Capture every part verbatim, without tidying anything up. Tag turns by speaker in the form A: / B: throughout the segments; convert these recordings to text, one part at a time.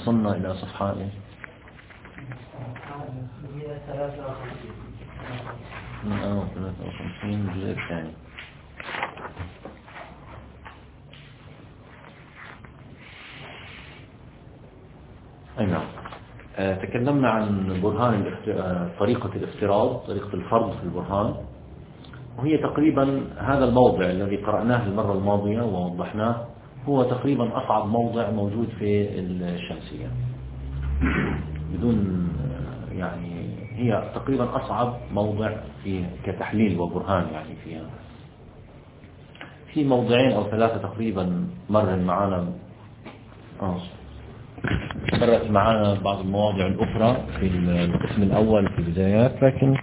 A: وصلنا إلى صفحة من أول ثلاثة وخمسين الجزء الثاني. أي نعم. آه تكلمنا عن برهان طريقة الافتراض، طريقة الفرض في البرهان، وهي تقريبا هذا الموضع الذي قرأناه المرة الماضية ووضحناه هو تقريبا أصعب موضع موجود في الشمسية، بدون يعني هي تقريبا أصعب موضع في كتحليل وبرهان يعني فيها. في موضعين أو ثلاثة تقريبا مر معنا آه. مرت معنا بعض المواضع الأخرى في القسم الأول في البدايات، لكن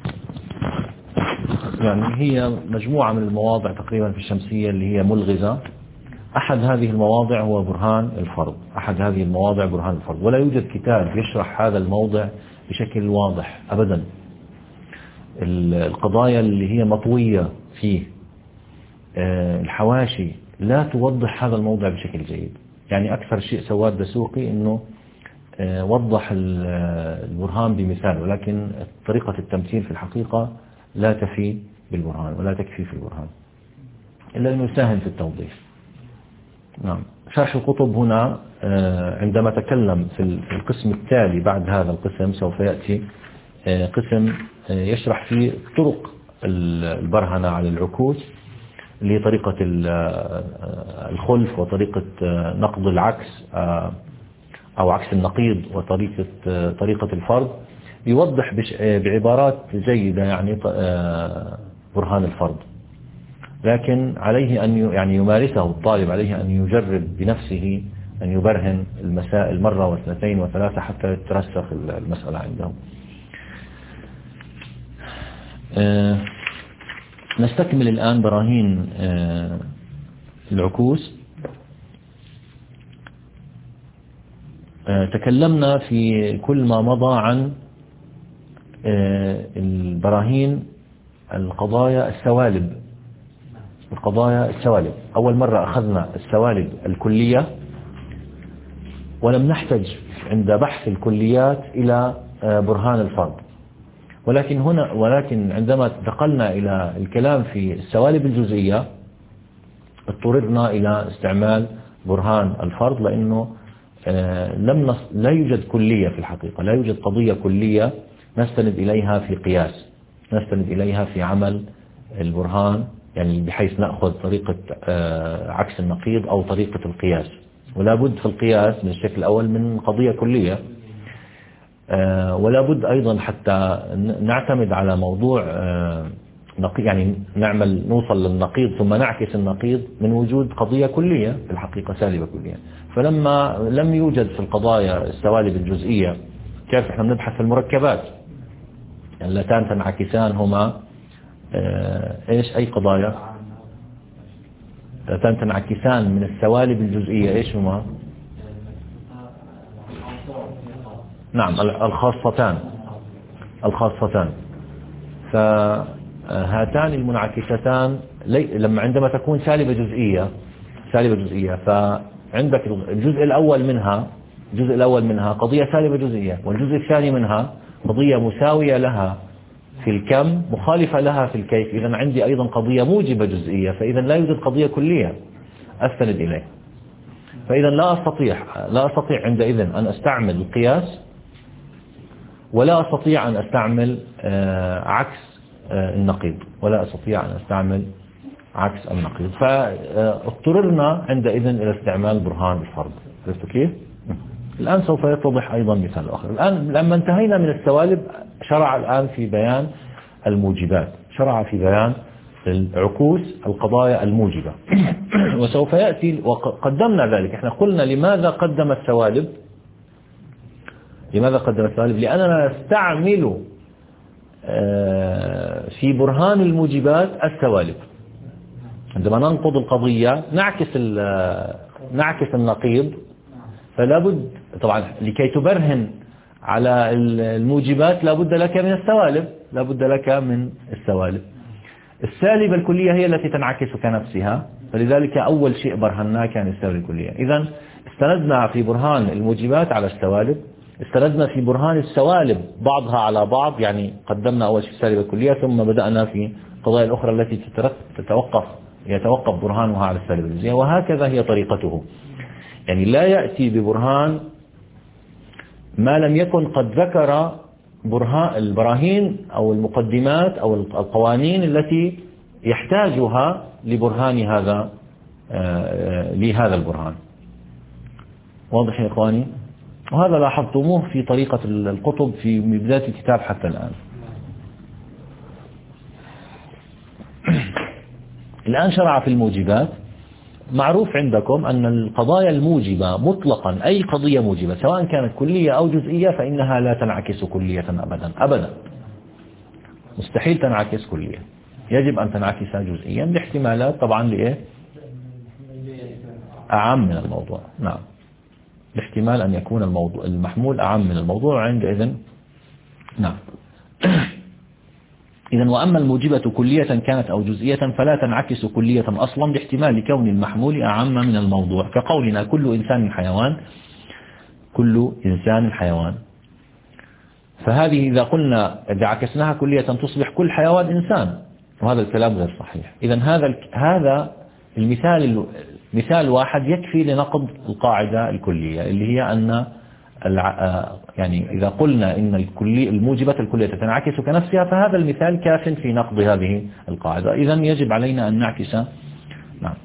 A: يعني هي مجموعة من المواضع تقريبا في الشمسية اللي هي ملغزة. أحد هذه المواضع هو برهان الفرض، أحد هذه المواضع برهان الفرض، ولا يوجد كتاب يشرح هذا الموضع بشكل واضح أبدا. القضايا اللي هي مطوية فيه الحواشي لا توضح هذا الموضع بشكل جيد. يعني أكثر شيء سواه الدسوقي أنه وضح البرهان بمثال، ولكن طريقة التمثيل في الحقيقة لا تفي بالبرهان ولا تكفي في البرهان إلا أنه يساهم في التوضيح. نعم. شرح القطب هنا عندما تكلم في القسم التالي بعد هذا القسم سوف يأتي قسم يشرح فيه طرق البرهنة على العكوس، اللي هي طريقة الخلف وطريقة نقض العكس أو عكس النقيض وطريقة طريقة الفرض. يوضح بعبارات جيدة يعني برهان الفرض، لكن عليه أن يعني يمارسه الطالب، عليه أن يجرب بنفسه أن يبرهن المسائل مرة واثنتين وثلاثة حتى ترسخ المسألة عنده. أه نستكمل الآن براهين أه العكوس. أه تكلمنا في كل ما مضى عن أه البراهين القضايا السوالب، القضايا السوالب. أول مرة أخذنا السوالب الكلية ولم نحتج عند بحث الكليات إلى برهان الفرض، ولكن هنا ولكن عندما انتقلنا إلى الكلام في السوالب الجزئية اضطررنا إلى استعمال برهان الفرض، لأنه لم نص... لا يوجد كلية في الحقيقة، لا يوجد قضية كلية نستند إليها في قياس، نستند إليها في عمل البرهان، يعني بحيث نأخذ طريقة عكس النقيض أو طريقة القياس. ولا بد في القياس من الشكل الأول من قضية كلية، ولا بد أيضا حتى نعتمد على موضوع نقيض، يعني نعمل نوصل للنقيض ثم نعكس النقيض من وجود قضية كلية في الحقيقة سالبة كلية. فلما لم يوجد في القضايا السوالب الجزئية، كيف احنا بنبحث في المركبات اللتان تنعكسان هما ايش اي قضايا اللتان تنعكسان من السوالب الجزئية ايش هما؟ نعم الخاصتان، الخاصتان. فهاتان المنعكستان لما عندما تكون سالبة جزئية، سالبة جزئية فعندك الجزء الأول منها، الجزء الأول منها قضية سالبة جزئية، والجزء الثاني منها قضية مساوية لها في الكم مخالفة لها في الكيف. إذا عندي أيضا قضية موجبة جزئية، فإذا لا يوجد قضية كلية أستند إليه. فإذا لا أستطيع لا أستطيع عندئذ أن أستعمل القياس، ولا أستطيع أن أستعمل عكس النقيض، ولا أستطيع أن أستعمل عكس النقيض. فاضطررنا عندئذ إلى استعمال برهان الفرض. عرفتوا كيف؟ الآن سوف يتضح أيضا مثال آخر. الآن لما انتهينا من السوالب شرع الآن في بيان الموجبات، شرع في بيان العكوس القضايا الموجبة. وسوف يأتي وقدمنا ذلك. احنا قلنا لماذا قدم السوالب؟ لماذا قدم السوالب؟ لأننا نستعمل في برهان الموجبات السوالب. عندما ننقض القضية نعكس نعكس النقيض، فلا بد طبعا لكي تبرهن على الموجبات لا بد لك من السوالب، لا بد لك من السوالب. السالبة الكلية هي التي تنعكس كنفسها، فلذلك أول شيء برهناه كان السالبة الكلية. إذن استندنا في برهان الموجبات على السوالب، استندنا في برهان السوالب بعضها على بعض، يعني قدمنا أول شيء السالبة الكلية، ثم بدأنا في القضايا الأخرى التي تتوقف يتوقف برهانها على السالبة الجزئية، وهكذا هي طريقته. يعني لا يأتي ببرهان ما لم يكن قد ذكر برهان البراهين أو المقدمات أو القوانين التي يحتاجها لبرهان هذا لهذا البرهان. واضح يا إخواني؟ وهذا لاحظتموه في طريقة القطب في بداية الكتاب حتى الآن. الآن شرع في الموجبات. معروف عندكم أن القضايا الموجبة مطلقا، أي قضية موجبة سواء كانت كلية أو جزئية، فإنها لا تنعكس كلية أبدا أبدا، مستحيل تنعكس كلية، يجب أن تنعكس جزئيا باحتمالات طبعا لإيه؟ أعم من الموضوع. نعم، باحتمال أن يكون الموضوع المحمول أعم من الموضوع عندئذ. نعم. إذن وأما الموجبة كلية كانت أو جزئية فلا تنعكس كلية أصلا باحتمال لكون المحمول أعم من الموضوع، كقولنا كل إنسان حيوان، كل إنسان حيوان. فهذه إذا قلنا إذا عكسناها كلية تصبح كل حيوان إنسان، وهذا الكلام غير صحيح. إذن هذا هذا المثال مثال واحد يكفي لنقض القاعدة الكلية، اللي هي أن يعني إذا قلنا إن الكلي الموجبة الكلية تنعكس كنفسها، فهذا المثال كاف في نقض هذه القاعدة. إذن يجب علينا أن نعكس. نعم.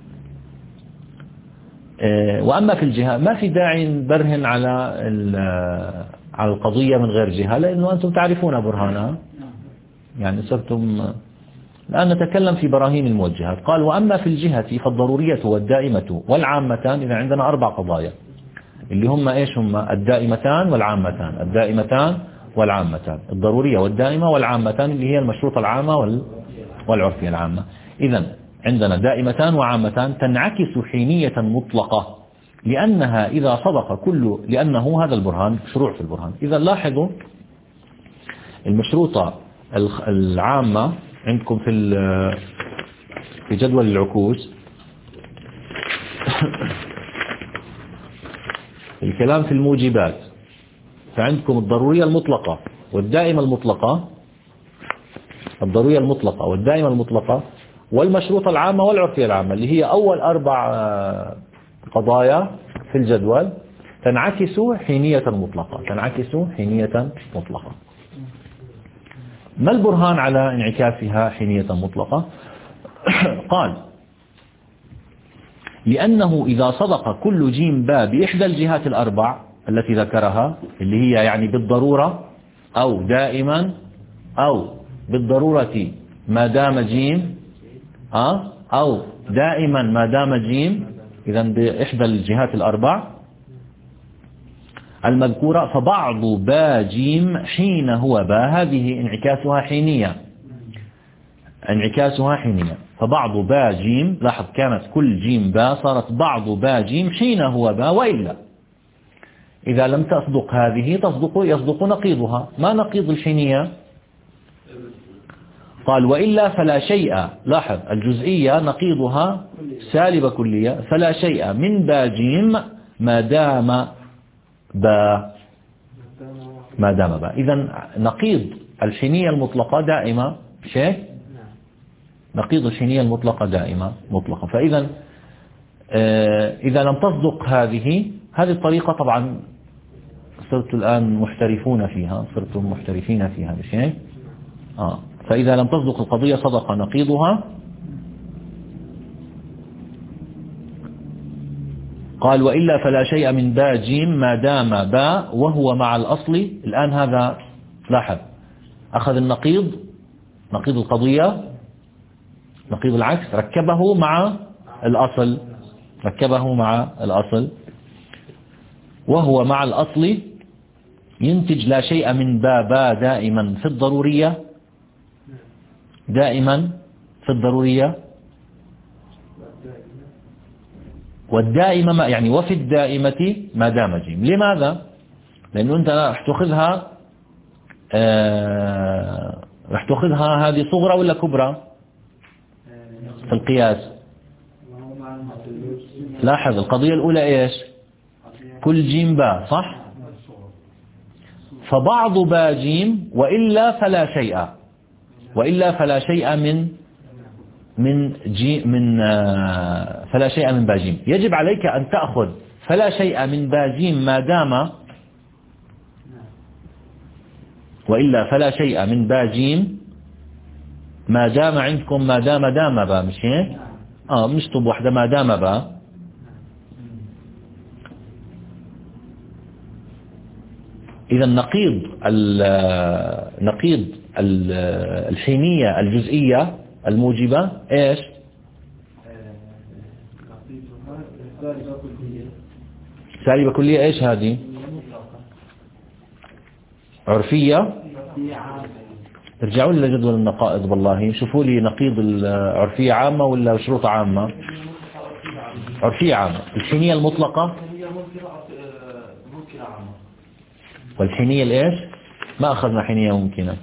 A: وأما في الجهة ما في داعي نبرهن على على القضية من غير جهة، لأنه أنتم تعرفون برهانها، يعني صرتم. الآن نتكلم في براهين الموجهات. قال وأما في الجهة فالضرورية والدائمة والعامتان. إذا عندنا أربع قضايا اللي هم إيش هم؟ الدائمتان والعامتان، الدائمتان والعامتان، الضرورية والدائمة والعامتان اللي هي المشروطة العامة والعرفية العامة. إذا عندنا دائمتان وعامتان تنعكس حينية مطلقة، لأنها إذا صدق كل لأنه هذا البرهان شروع في البرهان. إذا لاحظوا المشروطة العامة عندكم في في جدول العكوس الكلام في الموجبات، فعندكم الضرورية المطلقة والدائمة المطلقة، الضرورية المطلقة والدائمة المطلقة والمشروطة العامة والعرفية العامة، اللي هي أول أربع قضايا في الجدول تنعكس حينية مطلقة، تنعكس حينية مطلقة. ما البرهان على انعكاسها حينية مطلقة؟ قال لأنه إذا صدق كل جيم باء بإحدى الجهات الأربع التي ذكرها، اللي هي يعني بالضرورة أو دائما أو بالضرورة ما دام جيم أو دائما ما دام جيم، إذا بإحدى الجهات الأربع المذكورة، فبعض باء جيم حين هو باء، هذه انعكاسها حينية، انعكاسها حينية. فبعض باء جيم، لاحظ كانت كل جيم باء صارت بعض باء جيم حين هو باء، وإلا إذا لم تصدق هذه تصدق يصدق نقيضها. ما نقيض الحينية؟ قال وإلا فلا شيء. لاحظ الجزئية نقيضها سالبة كلية، فلا شيء من باء جيم ما دام باء، ما دام باء. إذن نقيض الحينية المطلقة دائمة شيء، نقيض الحينية المطلقة دائمة مطلقة. فإذا إذا لم تصدق هذه هذه الطريقة، طبعا صرتوا الآن محترفون فيها، صرتم محترفين في هذا الشيء. آه. فإذا لم تصدق القضية صدق نقيضها. قال وإلا فلا شيء من باء جيم ما دام باء وهو مع الأصل. الآن هذا لاحظ أخذ النقيض، نقيض القضية، نقيض العكس، ركبه مع الأصل، ركبه مع الأصل. وهو مع الأصل ينتج لا شيء من باء باء دائما في الضرورية، دائما في الضرورية، والدائمة ما يعني وفي الدائمة ما دام جيم. لماذا؟ لأنه أنت راح تأخذها آه راح تأخذها هذه صغرى ولا كبرى؟ في القياس؟ لاحظ القضية الأولى إيش؟ كل جيم باء، صح؟ فبعض باء جيم وإلا فلا شيء، وإلا فلا شيء من من جي من آه فلا شيء من باء جيم. يجب عليك أن تأخذ فلا شيء من باء جيم ما دام، وإلا فلا شيء من باء جيم ما دام عندكم ما دام دام باء، مش هيك؟ اه بنشطب واحدة ما دام باء. إذا نقيض نقيض الحينية الجزئية الموجبة إيش؟ سالبة كلية. إيش هذه؟ عرفية. ارجعوا لي لجدول النقائض بالله، شوفوا لي نقيض العرفية عامة ولا شروط عامة؟ عرفية عامة. الحينية المطلقة والحينية الإيش؟ ما أخذنا حينية ممكنة.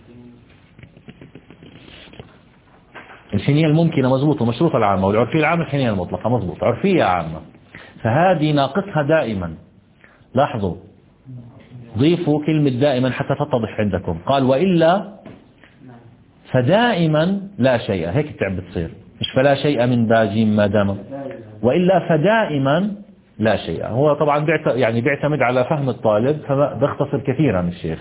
A: الحينية الممكنة مضبوطة مشروطة العامة، والعرفية العامة الحينية المطلقة مضبوط. عرفية عامة فهذه ناقصها دائما. لاحظوا ضيفوا كلمة دائما حتى تتضح عندكم. قال وإلا فدائما لا شيء، هيك التعب بتصير، مش فلا شيء من باجيم ما دام، وإلا فدائما لا شيء. هو طبعا بيعت... يعني بيعتمد على فهم الطالب فبيختصر كثيرا الشيخ.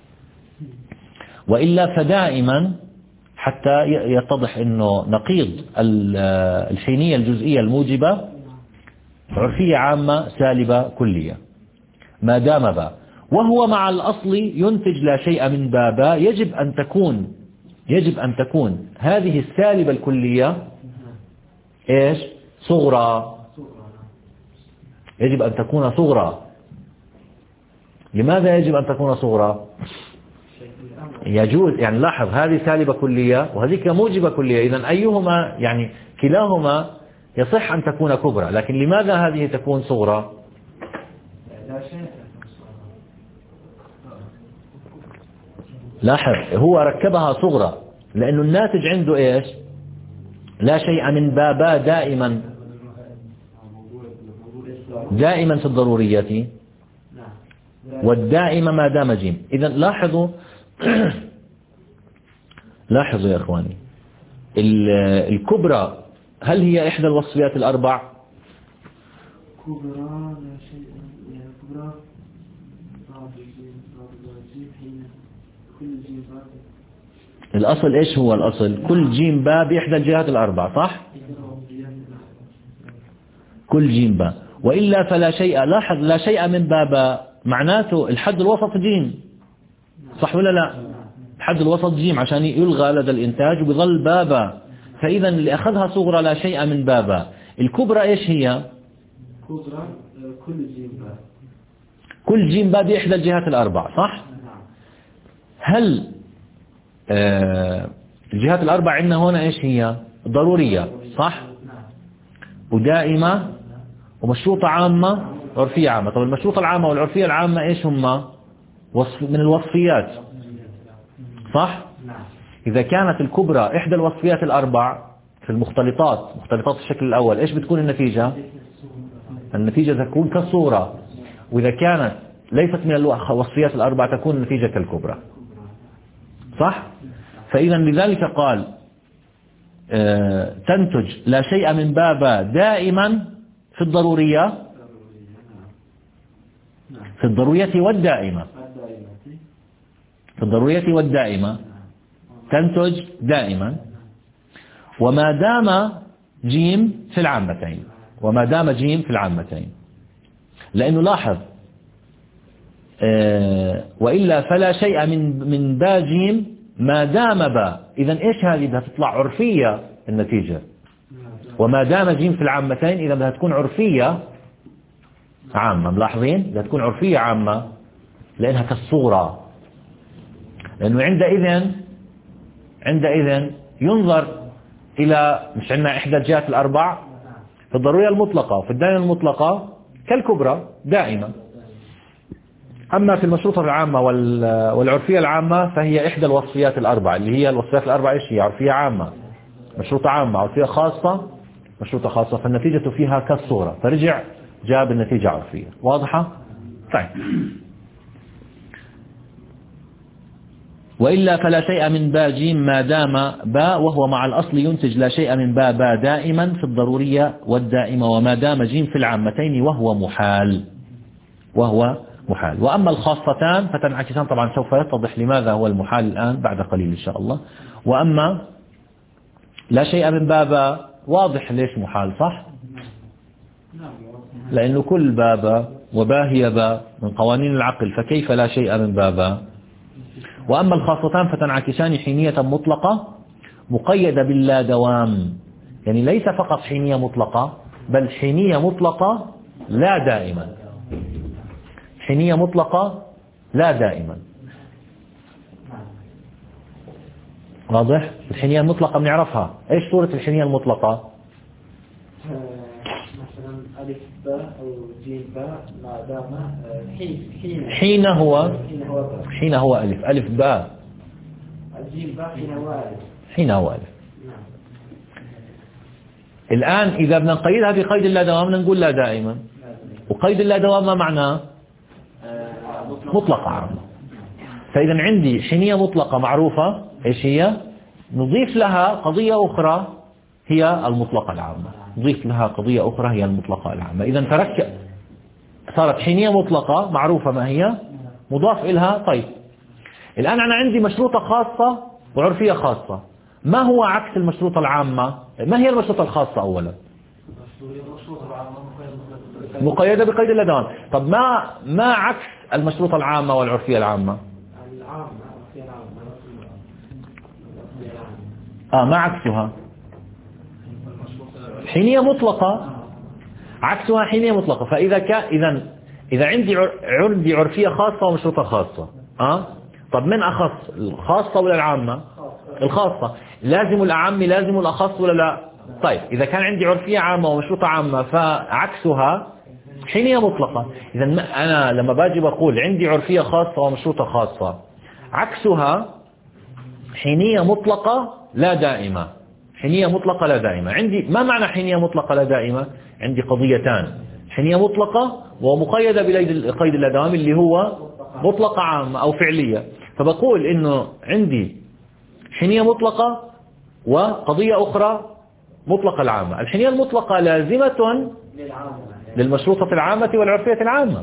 A: وإلا فدائما حتى يتضح انه نقيض الحينية الجزئية الموجبة عرفية عامة سالبة كلية ما دام باء، وهو مع الأصل ينتج لا شيء من بابا. يجب أن تكون يجب أن تكون هذه السالبة الكلية إيش؟ صغرى. يجب أن تكون صغرى. لماذا يجب أن تكون صغرى؟ يجوز يعني لاحظ هذه سالبة كلية وهذيك موجبة كلية، إذن أيهما يعني كلاهما يصح أن تكون كبرى، لكن لماذا هذه تكون صغرى؟ لاحظ هو ركبها صغرى لأنه الناتج عنده إيش؟ لا شيء من بابا دائما دائما في الضرورية، والدائمة ما دام جيم. إذن لاحظوا لاحظوا يا إخواني الكبرى هل هي إحدى الوصفيات الأربع؟ كبرى لا شيء يعني كبرى كل جيم باب. الأصل إيش هو الأصل؟ كل جيم باب بإحدى الجهات الأربع، صح؟ كل جيم باب وإلا فلا شيء. لاحظ لا شيء من بابا معناته الحد الوسط جيم، صح ولا لا؟ الحد الوسط جيم عشان يلغى لدى الإنتاج وبيظل بابا. فإذا اللي أخذها صغرى لا شيء من بابا. الكبرى إيش هي؟ كبرى كل جيم باب كل جيم باب بإحدى الجهات الأربع، صح؟ هل آه الجهات الأربع عندنا هنا إيش هي؟ ضرورية، صح؟ ودائمة ومشروطة عامة وعرفية عامة. طب المشروطة العامة والعرفية العامة إيش هما؟ وصف من الوصفيات، صح؟ إذا كانت الكبرى إحدى الوصفيات الأربع في المختلطات مختلطات الشكل الأول إيش بتكون النتيجة؟ النتيجة تكون كالصورة. وإذا كانت ليست من الوصفيات الأربع تكون النتيجة كالكبرى، صح؟ فإذا لذلك قال آه تنتج لا شيء من بابا دائما في الضرورية في الضرورية والدائمة في الضرورية والدائمة تنتج دائما، وما دام جيم في العامتين وما دام جيم في العامتين. لأنه لاحظ آه وإلا فلا شيء من من با جيم ما دام با. إذن إيش هذه؟ بدها تطلع عرفية النتيجة. وما دام جيم في العامتين إذا بدها تكون عرفية عامة. ملاحظين؟ بدها تكون عرفية عامة لأنها كالصورة. لأنه عندئذ عندئذ ينظر إلى مش عندنا إحدى الجهات الأربع في الضرورية المطلقة وفي الدائمة المطلقة كالكبرى دائما. أما في المشروطة العامة والعرفية العامة فهي إحدى الوصفيات الأربع اللي هي الوصفيات الأربع إيش هي؟ عرفية عامة مشروطة عامة عرفية خاصة مشروطة خاصة، فالنتيجة فيها كالصورة، فرجع جاب النتيجة عرفية. واضحة؟ طيب. وإلا فلا شيء من باء جيم ما دام باء وهو مع الأصل ينتج لا شيء من باء باء دائما في الضرورية والدائمة، وما دام جيم في العامتين وهو محال وهو محال. وأما الخاصتان فتنعكسان، طبعا سوف يتضح لماذا هو المحال الآن بعد قليل إن شاء الله. وأما لا شيء من باء باء واضح ليش محال، صح؟ لأنه كل باء باء وباء هي باء من قوانين العقل، فكيف لا شيء من باء باء. وأما الخاصتان فتنعكسان حينية مطلقة مقيدة باللا دوام، يعني ليس فقط حينية مطلقة بل حينية مطلقة لا دائما، حينية مطلقة لا دائما. واضح؟ الحينية المطلقة بنعرفها، ايش صورة الحينية المطلقة؟
B: مثلا ألف باء أو جيم باء ما دام حين حين
A: حين هو حين هو ألف ألف باء
B: الجيم باء حين هو ألف
A: حين هو ألف. الآن إذا بدنا نقيدها بقيد اللا دوام نقول لا دائما، وقيد اللا دوام ما معناه؟ مطلقة عامة. فإذا عندي حينية مطلقة معروفة ايش هي؟ نضيف لها قضية أخرى هي المطلقة العامة، نضيف لها قضية أخرى هي المطلقة العامة. إذا تركب صارت حينية مطلقة معروفة ما هي؟ مضاف إلها. طيب الآن أنا عندي مشروطة خاصة وعرفية خاصة، ما هو عكس المشروطة العامة؟ ما هي المشروطة الخاصة أولا؟ مقيدة بقيد اللا دوام. طب ما ما عكس المشروطة العامة والعرفية العامة؟ آه ما عكسها؟ حينية مطلقة، عكسها حينية مطلقة. فإذا كان إذا إذا عندي عندي عرفية خاصة ومشروطة خاصة، آه طب من أخص الخاصة ولا العامة؟ الخاصة. لازم الأعم لازم الأخص ولا لا؟ طيب إذا كان عندي عرفية عامة ومشروطة عامة فعكسها حينية مطلقة. إذا أنا لما باجي بقول عندي عرفية خاصة ومشروطة خاصة عكسها حينية مطلقة لا دائمة، حينية مطلقة لا دائمة. عندي ما معنى حينية مطلقة لا دائمة؟ عندي قضيتان، حينية مطلقة ومقيدة بقيد اللا دوام اللي هو مطلقة عامة أو فعلية. فبقول إنه عندي حينية مطلقة وقضية أخرى مطلقة العامة. الحينية المطلقة لازمة للمشروطة العامة والعرفية العامة.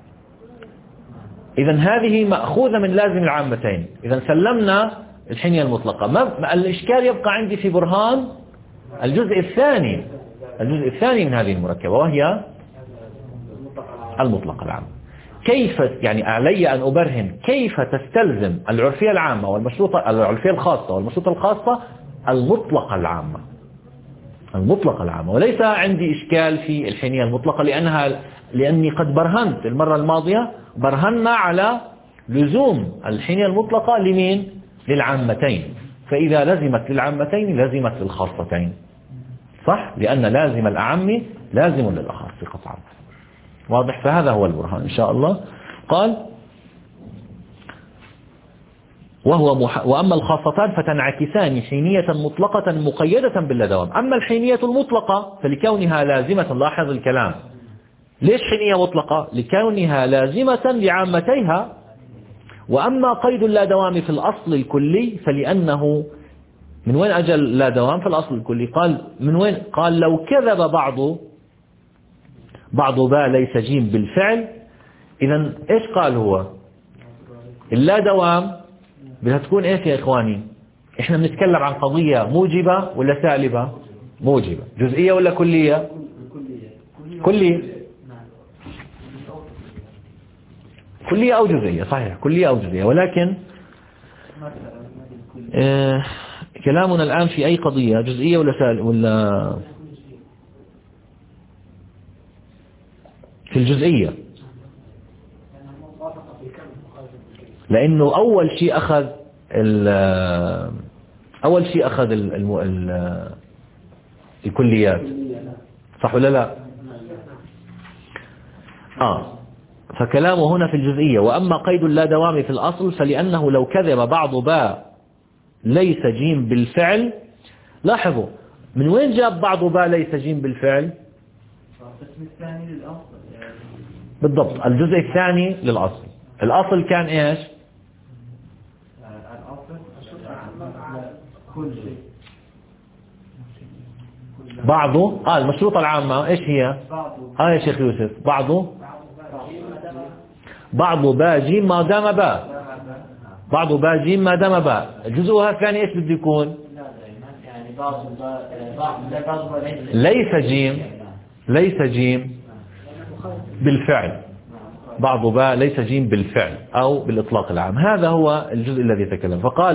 A: إذا هذه مأخوذة من لازم العامتين. إذا سلمنا الحينية المطلقة. ما الإشكال يبقى عندي في برهان الجزء الثاني، الجزء الثاني من هذه المركبة وهي المطلقة العامة. كيف يعني علي أن أبرهن كيف تستلزم العرفية العامة والمشروطة العرفية الخاصة والمشروطة الخاصة المطلقة العامة، المطلقة العامة. وليس عندي إشكال في الحينية المطلقة لأنها لأني قد برهنت المرة الماضية، برهنا على لزوم الحينية المطلقة لمين؟ للعامتين. فإذا لزمت للعامتين لزمت للخاصتين، صح؟ لأن لازم الأعم لازم للأخص قطعا. واضح؟ فهذا هو البرهان إن شاء الله. قال وهو مح... وأما الخاصتان فتنعكسان حينية مطلقة مقيدة باللا دوام. أما الحينية المطلقة فلكونها لازمة، لاحظ الكلام، ليش حينية مطلقة؟ لكونها لازمة لعامتيها. وأما قيد اللا دوام في الأصل الكلي فلأنه من وين أجل لا دوام في الأصل الكلي؟ قال من وين؟ قال لو كذب بعض بعض باء ليس جيم بالفعل. إذا إيش قال هو؟ اللا دوام بدها تكون إيش يا إخواني؟ إحنا بنتكلم عن قضية موجبة ولا سالبة؟ موجبة. جزئية ولا كلية؟ كلية. كلية أو جزئية، صحيح كلية أو جزئية. ولكن آه كلامنا الآن في أي قضية، جزئية ولا سالبة ولا في الجزئية؟ لأنه أول شيء أخذ أول شيء أخذ ال ال ال الكليات، صح ولا لا؟ آه فكلامه هنا في الجزئية. وأما قيد اللا دوام في الأصل فلأنه لو كذب بعض باء ليس جيم بالفعل لاحظوا من وين جاب بعض باء ليس جيم بالفعل؟
B: القسم الثاني للأصل
A: بالضبط الجزء الثاني للأصل. الأصل كان إيش؟
B: الأصل كل شيء
A: بعضه آه المشروطة العامة إيش هي؟ آه يا شيخ يوسف بعضه بعض باء جيم ما دام باء بعض باء جيم ما دام باء. جزءها الثاني إيش بده يكون؟ ليس جيم ليس جيم بالفعل. بعض باء ليس جيم بالفعل أو بالإطلاق العام. هذا هو الجزء الذي تكلم. فقال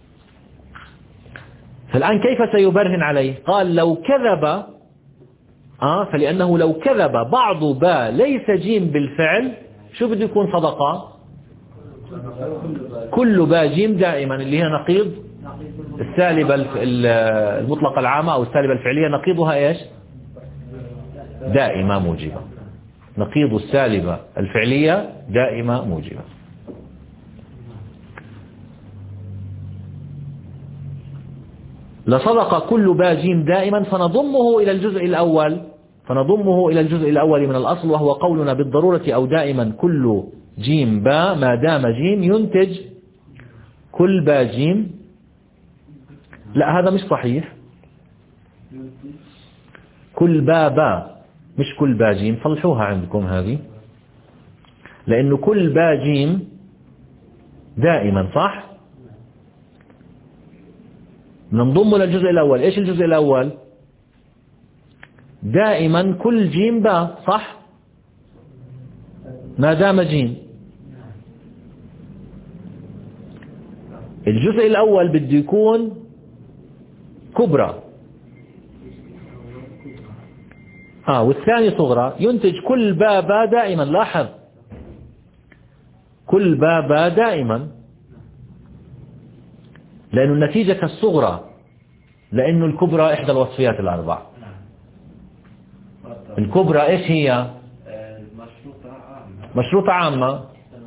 A: فالآن كيف سيبرهن عليه؟ قال لو كذب آه فلأنه لو كذب بعض باء ليس جيم بالفعل شو بده يكون صدقة؟ كل باء جيم دائما اللي هي نقيض السالبة المطلقة العامة أو السالبة الفعلية نقيضها إيش؟ دائمة موجبة. نقيض السالبة الفعلية دائمة موجبة. لصدق كل باء جيم دائما فنضمه إلى الجزء الأول فنضمه إلى الجزء الأول من الأصل وهو قولنا بالضرورة أو دائما كل جيم باء ما دام جيم ينتج كل باء جيم. لا هذا مش صحيح. كل باء باء مش كل باء جيم. صلحوها عندكم هذه لأنه كل باء جيم دائما صح. ننضم للجزء الأول. إيش الجزء الأول؟ دائما كل جيم باء صح ما دام جيم. الجزء الأول بده يكون كبرى آه والثاني صغرى ينتج كل باء باء دائما. لاحظ كل باء باء دائما لأن النتيجة كالصغرى لأنه الكبرى إحدى الوصفيات الأربع. الكبرى إيش هي؟ مشروطة عامة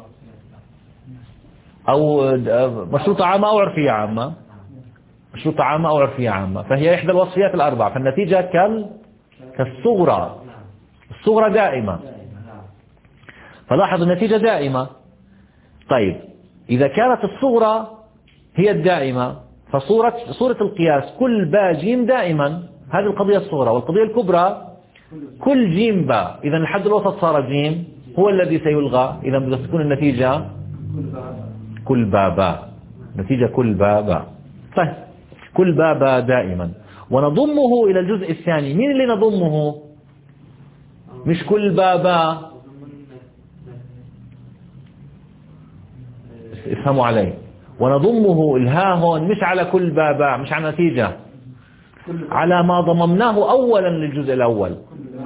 A: أو مشروطة عامة أو عرفية عامة. مشروطة عامة أو عرفية عامة فهي إحدى الوصفيات الأربع. فالنتيجة كال كالصغرى. الصغرى دائمة. فلاحظ النتيجة دائمة. طيب إذا كانت الصغرى هي الدائمة فصورة صورة القياس كل باء جيم دائما. هذه القضية الصغرى. والقضية الكبرى كل جيم باء. إذا الحد الوسط صار جيم هو الذي سيلغى. إذا بدها تكون النتيجة كل باء باء. نتيجة كل باء باء. طيب كل باء باء دائما ونضمه إلى الجزء الثاني. مين اللي نضمه؟ مش كل باء باء. افهموا علي. ونضمه الها هون مش على كل باء باء مش على نتيجة على ما ضممناه أولا للجزء الأول.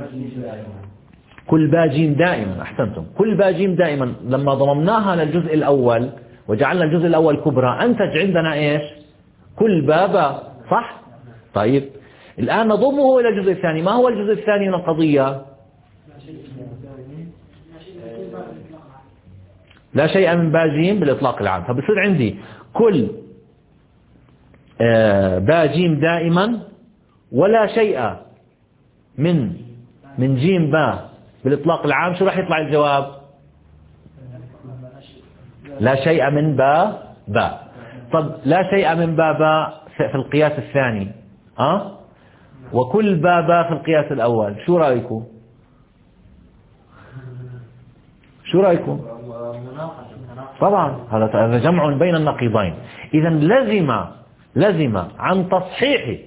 A: كل باء جيم دائما. أحسنتم. كل باء جيم دائما لما ضممناها للجزء الأول وجعلنا الجزء الأول كبرى أنتج عندنا إيش؟ كل باء باء صح؟ طيب الآن نضمه إلى الجزء الثاني. ما هو الجزء الثاني من القضية؟ لا شيء من باء جيم بالإطلاق العام. فبصير عندي كل باء جيم دائما ولا شيء من من جيم باء بالإطلاق العام. شو راح يطلع الجواب؟ لا شيء من باء باء. طب لا شيء من باء باء في القياس الثاني أه؟ وكل باء باء في القياس الأول. شو رأيكم؟ شو رأيكم؟ طبعا هذا جمع بين النقيضين. إذا لزم لزم عن تصحيح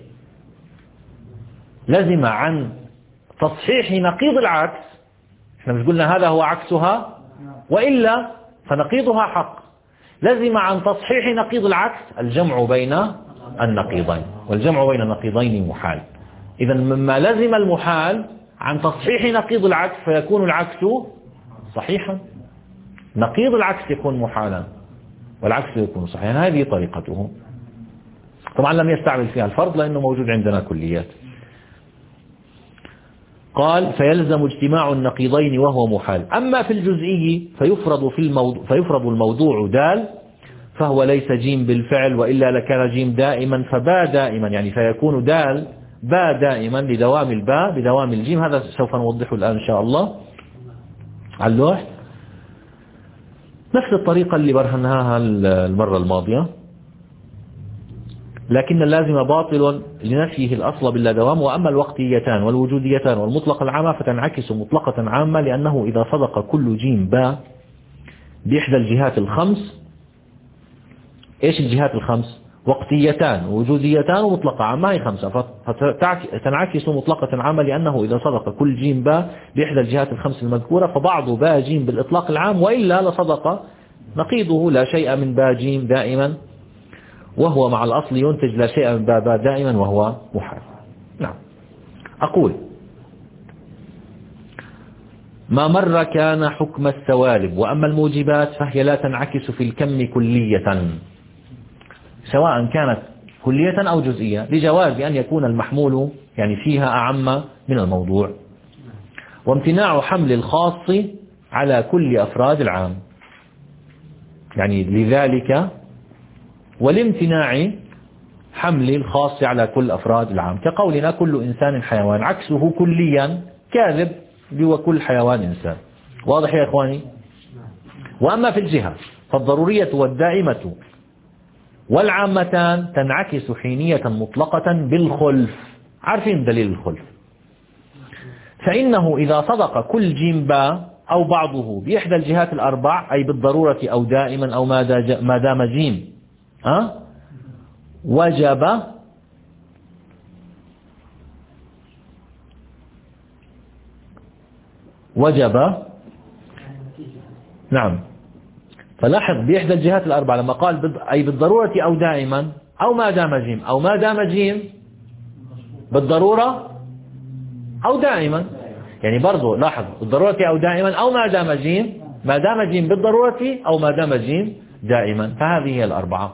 A: لزم عن تصحيح نقيض العكس. احنا مش قلنا هذا هو عكسها وإلا فنقيضها حق. لزم عن تصحيح نقيض العكس الجمع بين النقيضين والجمع بين النقيضين محال. إذا مما لزم المحال عن تصحيح نقيض العكس فيكون العكس صحيحا. نقيض العكس يكون محالا والعكس يكون صحيحا. هذه طريقته. طبعا لم يستعمل فيها الفرض لأنه موجود عندنا كليات. قال فيلزم اجتماع النقيضين وهو محال. أما في الجزئي فيفرض في الموضوع فيفرض الموضوع دال فهو ليس جيم بالفعل، وإلا لكان جيم دائما، فبا دائما يعني فيكون دال با دائما لدوام الباء بدوام الجيم. هذا سوف نوضحه الآن إن شاء الله على اللوح، نفس الطريقة اللي برهناها المرة الماضية. لكن اللازم باطل لنفيه الأصل بلا دوام. وأما الوقتيتان والوجوديتان والمطلق العامة فتنعكس مطلقة عامة، لأنه إذا صدق كل جيم باء بإحدى الجهات الخمس. إيش الجهات الخمس؟ وقتيتان ووجوديتان ومطلقة عامة، هي خمسة، فتنعكس مطلقة عامة لأنه إذا صدق كل جيم باء بإحدى الجهات الخمس المذكورة فبعض باء جيم بالإطلاق العام، وإلا لصدق نقيضه لا شيء من باء جيم دائما وهو مع الأصل ينتج لا شيء من باء باء دائما وهو محال. نعم. أقول ما مر كان حكم السوالب، وأما الموجبات فهي لا تنعكس في الكم كلية، سواء كانت كلية أو جزئية، لجواز أن يكون المحمول يعني فيها أعم من الموضوع. وامتناع حمل الخاص على كل أفراد العام، يعني لذلك والامتناع حمل الخاص على كل أفراد العام، كقولنا كل إنسان حيوان، عكسه كليا كاذب هو كل حيوان إنسان. واضح يا إخواني؟ وأما في الجهة فالضرورية والدائمة والعامتان تنعكس حينية مطلقة بالخلف. عارفين دليل الخلف؟ فإنه إذا صدق كل جيم باء أو بعضه بإحدى الجهات الأربع، أي بالضرورة أو دائما أو ما دام جيم أه؟ وجب وجب نعم. فلاحظ بإحدى الجهات الأربعة لما قال أي بالضرورة أو دائما أو ما دام جيم، أو ما دام جيم بالضرورة أو دائما، يعني برضو لاحظ بالضرورة أو دائما أو ما دام جيم، ما دام جيم بالضرورة أو ما دام جيم دائما، فهذه هي الأربعة.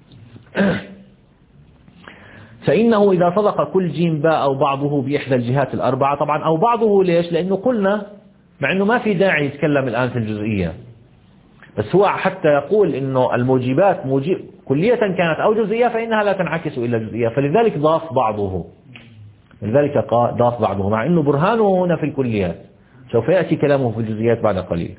A: فإنه إذا صدق كل جيم باء أو بعضه بإحدى الجهات الأربعة، طبعا أو بعضه ليش؟ لأنه قلنا مع أنه ما في داعي يتكلم الآن في الجزئية، بس هو حتى يقول إنه الموجبات موجب كلية كانت أو جزئية فإنها لا تنعكس إلا جزئية، فلذلك ضاف بعضه، لذلك ضاف بعضه، مع أنه برهانه هنا في الكليات، سوف يأتي كلامه في الجزئيات بعد قليل.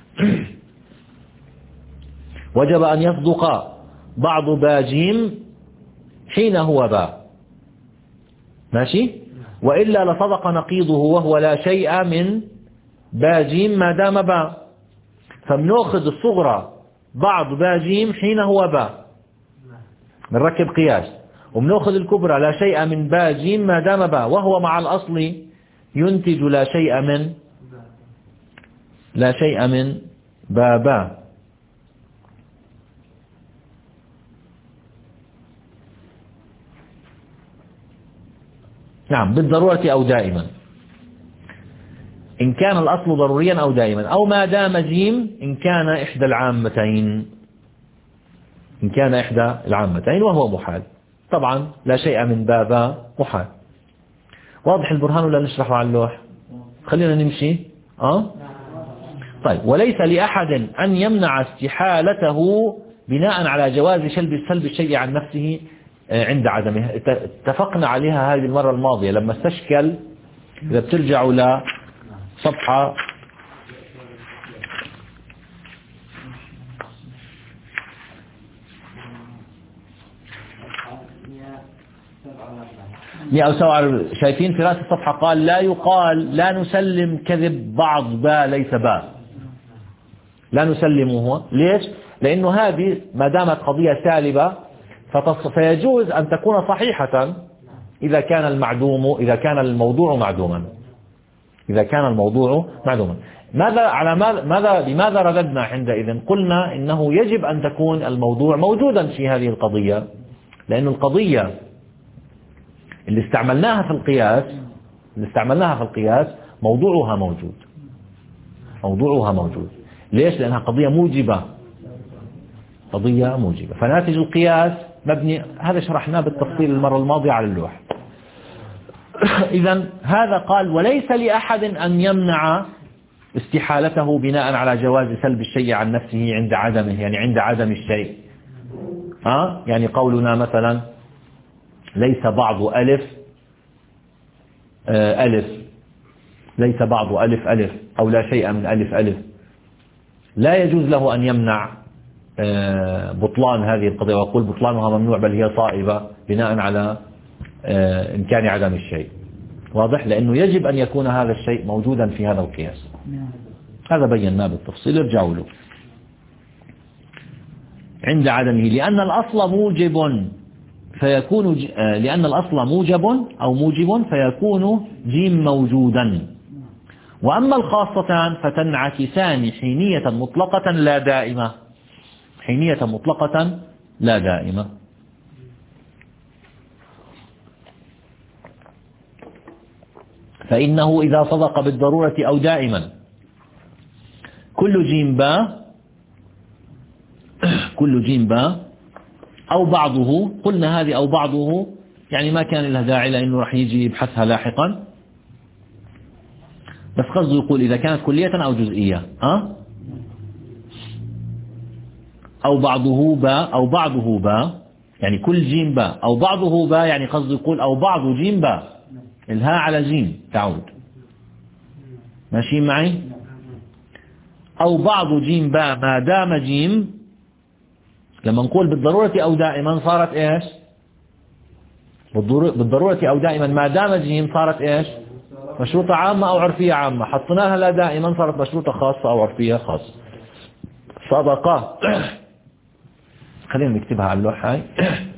A: وجب أن يصدق بعض باء جيم حين هو باء، ماشي، وإلا لصدق نقيضه وهو لا شيء من باء جيم ما دام باء. فبنأخذ الصغرى بعض باء جيم حين هو باء، بنركب قياس، وبنأخذ الكبرى لا شيء من باء جيم ما دام باء، وهو مع الأصل ينتج لا شيء من لا شيء من باء باء. نعم، بالضرورة أو دائما، إن كان الأصل ضروريا أو دائما، أو ما دام جيم إن كان إحدى العامتين، إن كان إحدى العامتين وهو محال. طبعا لا شيء من بابا محال. واضح البرهان ولا نشرحه على اللوح؟ خلينا نمشي. أه؟ طيب. وليس لأحد أن يمنع استحالته بناء على جواز سلب سلب الشيء عن نفسه عند عدمه. اتفقنا عليها هذه المرة الماضية لما استشكل. إذا بترجعوا لصفحة مئة وسبعة، شايفين في رأس الصفحة قال لا يقال لا نسلم كذب بعض با ليس با، لا نسلمه. ليش؟ لأنه هذه ما دامت قضية سالبة فيجوز أن تكون صحيحة إذا كان المعدوم إذا كان الموضوع معدوما إذا كان الموضوع معدوما. ماذا على ماذا لماذا رددنا عندئذ؟ قلنا إنه يجب أن تكون الموضوع موجودا في هذه القضية، لأن القضية اللي استعملناها في القياس اللي استعملناها في القياس موضوعها موجود موضوعها موجود. ليش؟ لأنها قضية موجبة قضية موجبة فناتج القياس مبني. هذا شرحناه بالتفصيل المرة الماضية على اللوح. إذن هذا قال وليس لأحد أن يمنع استحالته بناء على جواز سلب الشيء عن نفسه عند عدمه، يعني عند عدم الشيء. ها يعني قولنا مثلا ليس بعض ألف ألف، ليس بعض ألف ألف، أو لا شيء من ألف ألف، لا يجوز له أن يمنع بطلان هذه القضية ويقول بطلانها ممنوع بل هي صائبة بناء على إمكان عدم الشيء. واضح؟ لأنه يجب أن يكون هذا الشيء موجودا في هذا القياس. هذا بيناه بالتفصيل، ارجعوا له. عند عدمه لأن الأصل موجب فيكون ج... لأن الأصل موجب أو موجب فيكون جيم موجودا. وأما الخاصتان فتنعكسان حينية مطلقة لا دائمة، حينية مطلقة لا دائمة. فإنه إذا صدق بالضرورة أو دائما كل جيم با كل جيم با أو بعضه، قلنا هذه أو بعضه يعني ما كان لها داعي لأنه رح يجي يبحثها لاحقا، بس قصده يقول إذا كانت كلية أو جزئية أه؟ أو بعضه با أو بعضه با يعني كل جيم با أو بعضه با، يعني قصده يقول أو بعض جيم با، الهاء على جيم تعود. ماشي معي؟ أو بعض جيم با ما دام جيم، لما نقول بالضرورة أو دائما صارت إيش؟ بالضرورة أو دائما ما دام جيم صارت إيش؟ مشروطة عامة أو عرفية عامة، حطيناها لا دائما صارت مشروطة خاصة أو عرفية خاصة. صدقة خلينا نكتبها على اللوحة هاي.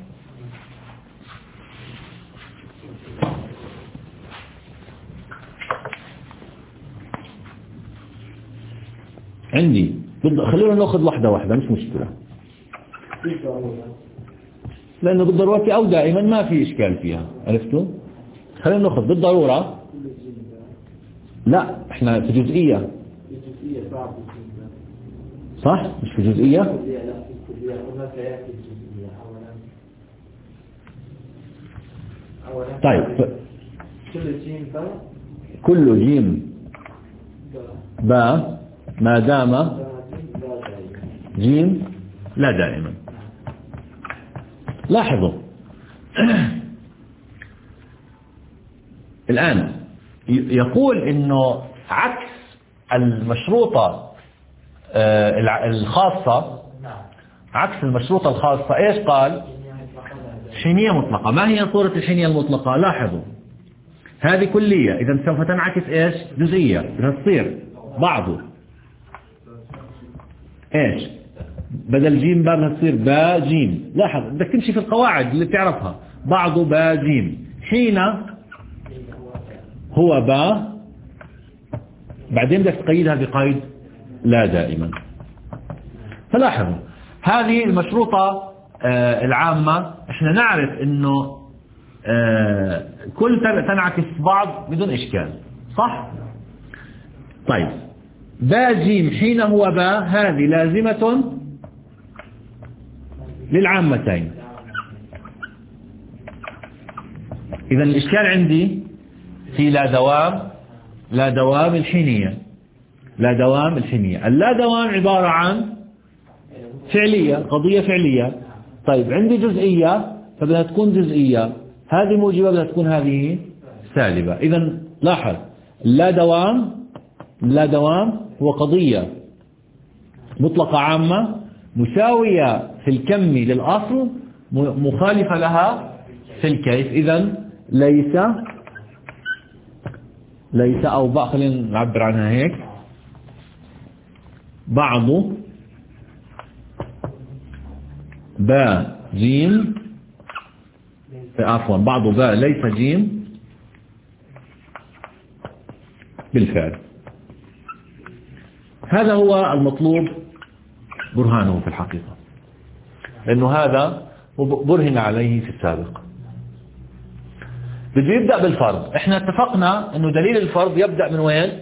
A: عندي خلينا ناخذ واحدة واحدة مش مشكلة، لأنه بالضرورة أو دائما ما في إشكال فيها، عرفتوا؟ خلينا ناخذ بالضرورة، لا احنا في جزئية صح مش في جزئية. طيب كل جيم با ما دام جيم لا دائما. لاحظوا الآن يقول إنه عكس المشروطة الخاصة، عكس المشروطة الخاصة إيش قال؟ حينية مطلقة. ما هي صورة الحينية المطلقة؟ لاحظوا هذه كلية، إذا سوف تنعكس إيش؟ جزئية، بدها تصير بعضه إيش؟ بدل جيم با بدها تصير با جيم. لاحظ بدك تمشي في القواعد اللي بتعرفها، بعضه با جيم، حين هو با، بعدين بدك تقيدها بقيد لا دائما. فلاحظوا هذه المشروطة آه العامة احنا نعرف انه آه كل تنعكس بعض بدون اشكال صح. طيب با جيم حين هو با هذه لازمة للعامتين. اذا الاشكال عندي في لا دوام، لا دوام الحينية، لا دوام الحينية. اللا دوام عبارة عن فعلية، قضية فعلية. طيب عندي جزئية فبدها تكون جزئية، هذه موجبة بدها تكون هذه سالبة. إذا لاحظ لا دوام، لا دوام هو قضية مطلقة عامة مساوية في الكم للأصل مخالفة لها في الكيف. إذا ليس ليس أو بقى خلينا نعبر عنها هيك، بعض با جيم عفوا بعض با ليس جيم بالفعل. هذا هو المطلوب برهانه في الحقيقة، لأنه هذا برهن عليه في السابق. بده يبدأ بالفرض. احنا اتفقنا انه دليل الفرض يبدأ من وين؟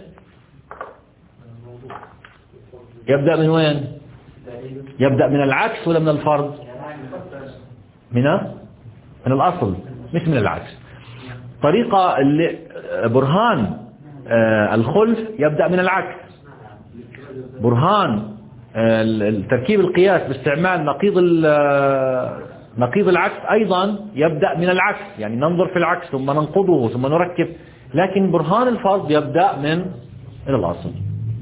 A: يبدأ من وين؟ يبدأ من العكس ولا من الفرض؟ من من الأصل مش من العكس. طريقة اللي برهان الخلف يبدأ من العكس. برهان التركيب القياس باستعمال نقيض نقيض العكس أيضا يبدأ من العكس، يعني ننظر في العكس ثم ننقضه ثم نركب، لكن برهان الفصل يبدأ من الأصل.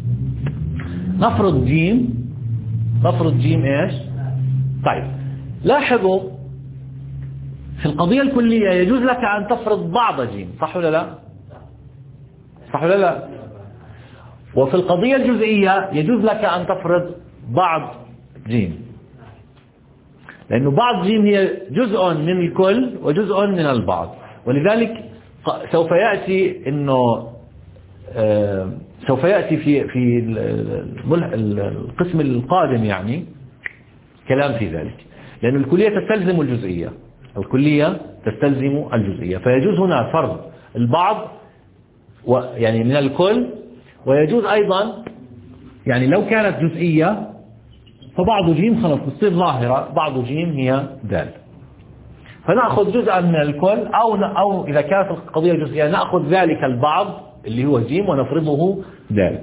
A: نفرض جيم، نفرض جيم إيش؟ طيب لاحظوا في القضية الكلية يجوز لك أن تفرض بعض جيم، صح ولا لا؟ صح ولا لا؟ وفي القضية الجزئية يجوز لك أن تفرض بعض جيم، لأنه بعض جيم هي جزء من الكل وجزء من البعض، ولذلك سوف يأتي إنه آه سوف يأتي في في القسم القادم يعني كلام في ذلك، لأن الكلية تستلزم الجزئية، الكلية تستلزم الجزئية، فيجوز هنا فرض البعض يعني من الكل، ويجوز أيضا يعني لو كانت جزئية فبعض جيم خلاص تصير ظاهرة، بعض جيم هي دال، فنأخذ جزءا من الكل، أو أو إذا كانت القضية جزئية نأخذ ذلك البعض اللي هو جيم ونفرضه دال.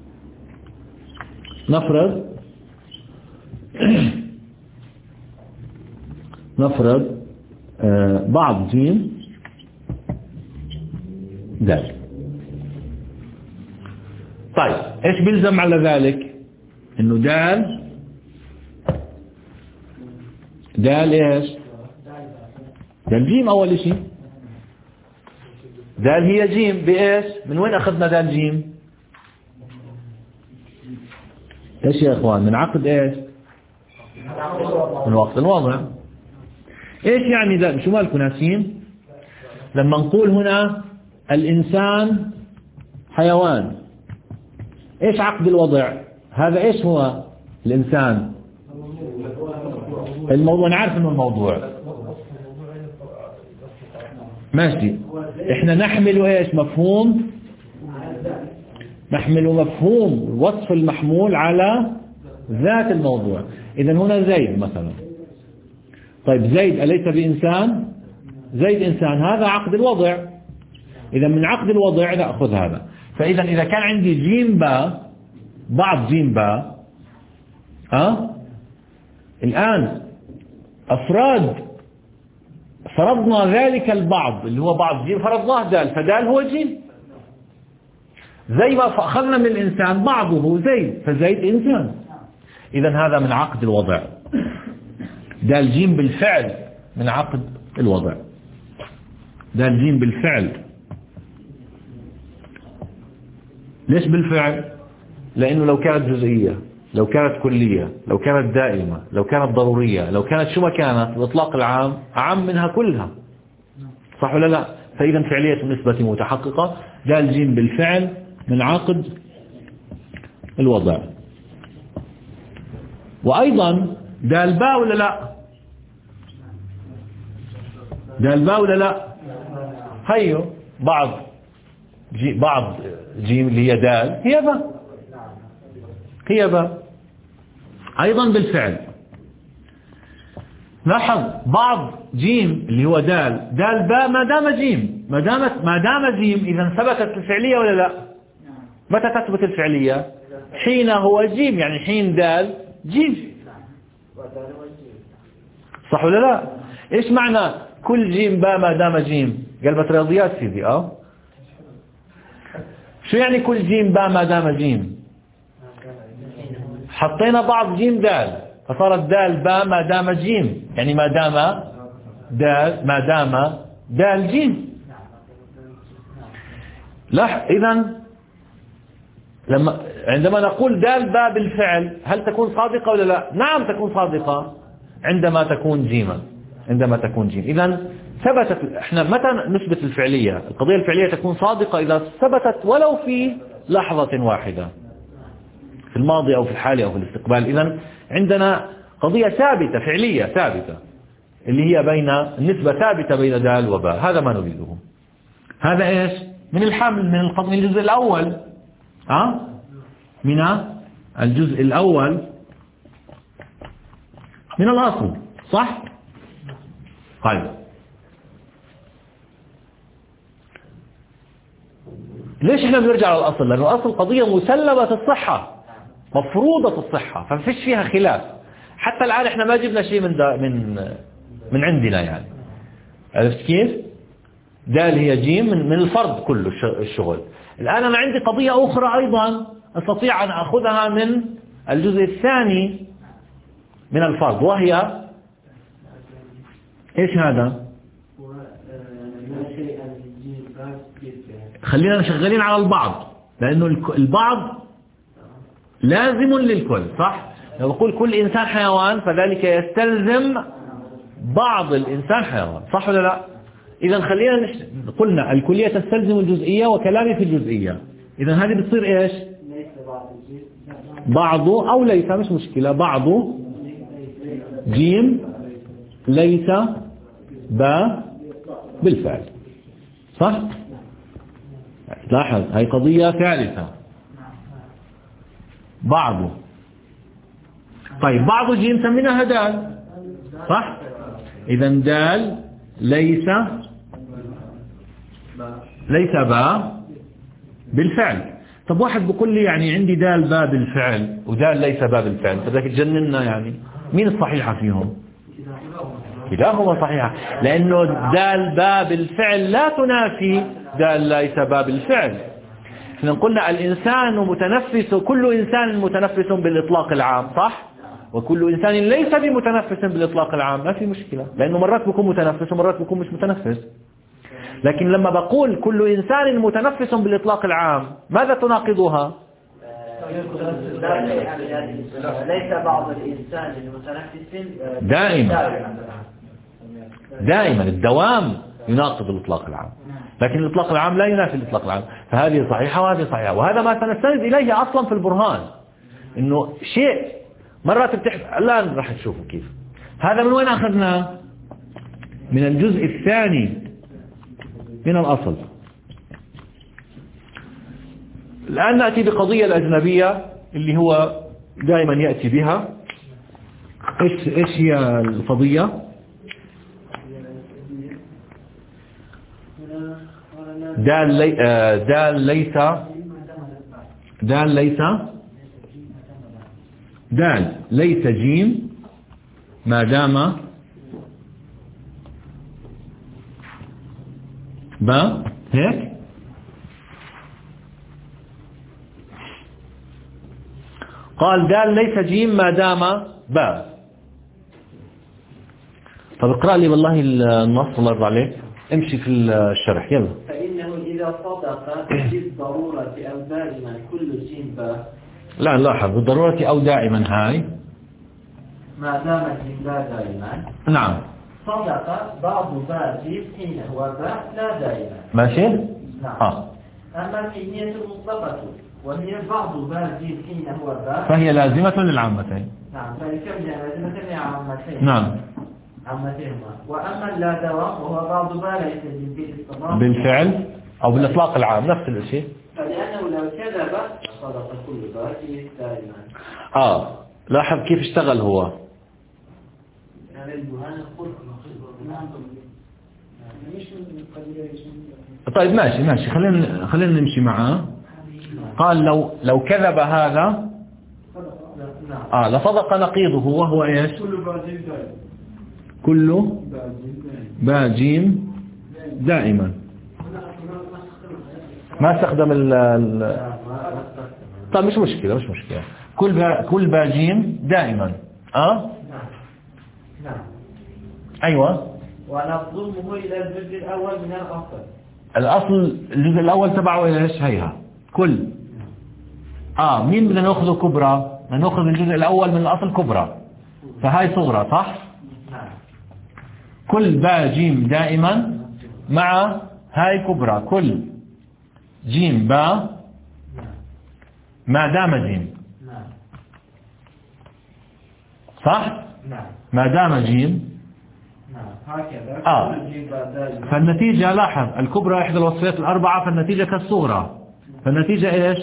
A: نفرض نفرض آه بعض جيم دال. طيب ايش بيلزم على ذلك؟ انه دال دال ايش؟ دال جيم اول شيء، دال هي جيم بايش؟ من وين اخذنا دال جيم؟ ايش يا اخوان؟ من عقد ايش؟ من وقت الوضع. ايش يعني دال؟ شو مالكم ناسين؟ لما نقول هنا الانسان حيوان، ايش عقد الوضع؟ هذا ايش هو الانسان؟ الموضوع، نعرف انه الموضوع ماشي، احنا نحمل ايش؟ مفهوم، نحمل مفهوم وصف المحمول على ذات الموضوع. اذا هنا زيد مثلا، طيب زيد أليس بإنسان؟ زيد إنسان، هذا عقد الوضع، إذا من عقد الوضع نأخذ هذا. فإذا إذا كان عندي جيم با، بعض جيم با، أه؟ الآن أفراد فرضنا ذلك البعض اللي هو بعض جيم، فرضناه دال، فدال هو جيم، زي ما أخذنا من الإنسان بعضه زيد، فزيد إنسان. إذا هذا من عقد الوضع، دال جيم بالفعل من عقد الوضع، دال جيم بالفعل. ليش بالفعل؟ لأنه لو كانت جزئية، لو كانت كلية، لو كانت دائمة، لو كانت ضرورية، لو كانت شو ما كانت، الإطلاق العام أعم منها كلها، صح ولا لا؟ فإذا فعلية النسبة متحققة، دال جيم بالفعل من عقد الوضع. وأيضا دال باء ولا لا؟ دال باء ولا لا؟ هيو بعض جي بعض جيم اللي هي دال هي باء، هي باء أيضا بالفعل. لاحظ بعض جيم اللي هو دال، دال باء ما دام جيم، ما دامت ما دام جيم إذا ثبتت الفعلية ولا لا؟ متى تثبت الفعلية؟ حين هو جيم، يعني حين دال جيم، صح ولا لا؟ ايش معنى كل جيم باء ما دام جيم؟ قلبت رياضيات سيدي. اه شو يعني كل جيم باء ما دام جيم؟ حطينا بعض جيم دال فصارت دال باء ما دام جيم، يعني ما دام دال ما دام دال جيم. لا اذا لما عندما نقول دال باء بالفعل هل تكون صادقة ولا لا؟ نعم تكون صادقة عندما تكون جيما، عندما تكون جيم. إذا ثبتت. احنا متى نثبت الفعلية؟ القضية الفعلية تكون صادقة إذا ثبتت ولو في لحظة واحدة، في الماضي أو في الحالي أو في الاستقبال. إذا عندنا قضية ثابتة فعلية ثابتة اللي هي بين النسبة ثابتة بين دال وباء، هذا ما نريده. هذا إيش؟ من الحمل من القضية الجزء الأول، أه؟ من الجزء الأول من الأصل، صح؟ طيب ليش احنا بنرجع للأصل؟ لأنه الأصل قضية مسلمة الصحة، مفروضة الصحة، فما فيش فيها خلاف. حتى الآن احنا ما جبنا شيء من من من عندنا يعني. عرفت كيف؟ دال هي جيم من, من الفرض كله الشغل. الآن أنا عندي قضية أخرى أيضا أستطيع أن أخذها من الجزء الثاني من الفرض، وهي إيش هذا؟ خلينا شغالين على البعض، لأنه البعض لازم للكل، صح؟ لو بقول كل إنسان حيوان فذلك يستلزم بعض الإنسان حيوان، صح ولا لا؟ إذا خلينا نش... قلنا الكلية تستلزم الجزئية وكلامي في الجزئية، إذا هذه بتصير إيش؟ بعضه أو ليس، مش مشكلة، بعضه جيم ليس با بالفعل، صح؟ لاحظ هاي قضية ثالثة، بعضه. طيب بعضه جيم سميناها دال، صح؟ إذا دال ليس ليس با بالفعل. طب واحد بيقول لي يعني عندي دال با بالفعل ودال ليس با بالفعل، فبدك تجننا يعني مين الصحيحة فيهم؟ كلاهما صحيحة، لأنه دال با بالفعل لا تنافي دال ليس با بالفعل. احنا قلنا الإنسان متنفس، كل إنسان متنفس بالإطلاق العام، صح؟ وكل إنسان ليس بمتنفس بالإطلاق العام، ما في مشكلة، لأنه مرات بيكون متنفس ومرات بيكون مش متنفس. لكن لما بقول كل إنسان متنفس بالإطلاق العام، ماذا تناقضها؟
B: ليس بعض الإنسان المتنفس
A: دائما دائما الدوام يناقض الإطلاق العام، لكن الإطلاق العام لا ينافي الإطلاق العام، فهذه صحيحة وهذه صحيحة. وهذا ما سنستند إليه أصلا في البرهان، إنه شيء مرات بتحف. الآن راح تشوفوا كيف هذا. من وين أخذناه؟ من الجزء الثاني من الأصل. الآن نأتي بقضية الأجنبية اللي هو دائما يأتي بها. إيش إيش هي القضية؟ دال لي دال ليس دال ليس دال ليس جيم ما دام با، هيك؟ قال دال ليس جيم ما دام با. طب اقرأ لي والله النص، الله يرضى عليك، امشي في الشرح يلا.
B: فإنه إذا صدق بالضرورة أو دائما كل جيم با.
A: لا لاحظ بالضرورة أو دائما هاي
B: ما دام الجيم با دائما.
A: نعم.
B: صدق بعض با جيم حين هو با لا دائما.
A: ماشي؟
B: نعم.
A: آه.
B: أما الحينية المطلقة وهي بعض با جيم حين هو با
A: فهي لازمة للعامتين.
B: نعم، فلكم لازمة للعامتين.
A: نعم.
B: عامتهما. وأما اللا دوام وهو بعض با ليس جيم بالاستمرار
A: بالفعل أو بالإطلاق العام نفس الشيء.
B: فلأنه لو كذب صدق كل با دائما.
A: آه لاحظ كيف اشتغل هو. طيب ماشي ماشي خلينا خلينا نمشي معاه. قال لو لو كذب هذا آه لصدق نقيضه وهو ايش؟ كله باجيم دائما. ما استخدم ال ال طيب مش مشكلة مش مشكلة. كل با كل باجيم دائما. اه
B: نعم.
A: ايوه.
B: ونضمه الى الجزء الاول من الاصل.
A: الاصل الجزء الاول تبعه ايش؟ هيها كل. اه مين بدنا ناخذه كبرى؟ بدنا ناخذ الجزء الاول من الاصل كبرى، فهاي صغرى، صح؟
B: نعم.
A: كل با جيم دائما مع هاي كبرى. كل جيم با ما دام جيم، صح؟
B: نعم.
A: ما دام جيم
B: نعم هكذا.
A: آه. فالنتيجة لاحظ الكبرى إحدى الوصفيات الأربعة، فالنتيجة كالصغرى، فالنتيجة إيش؟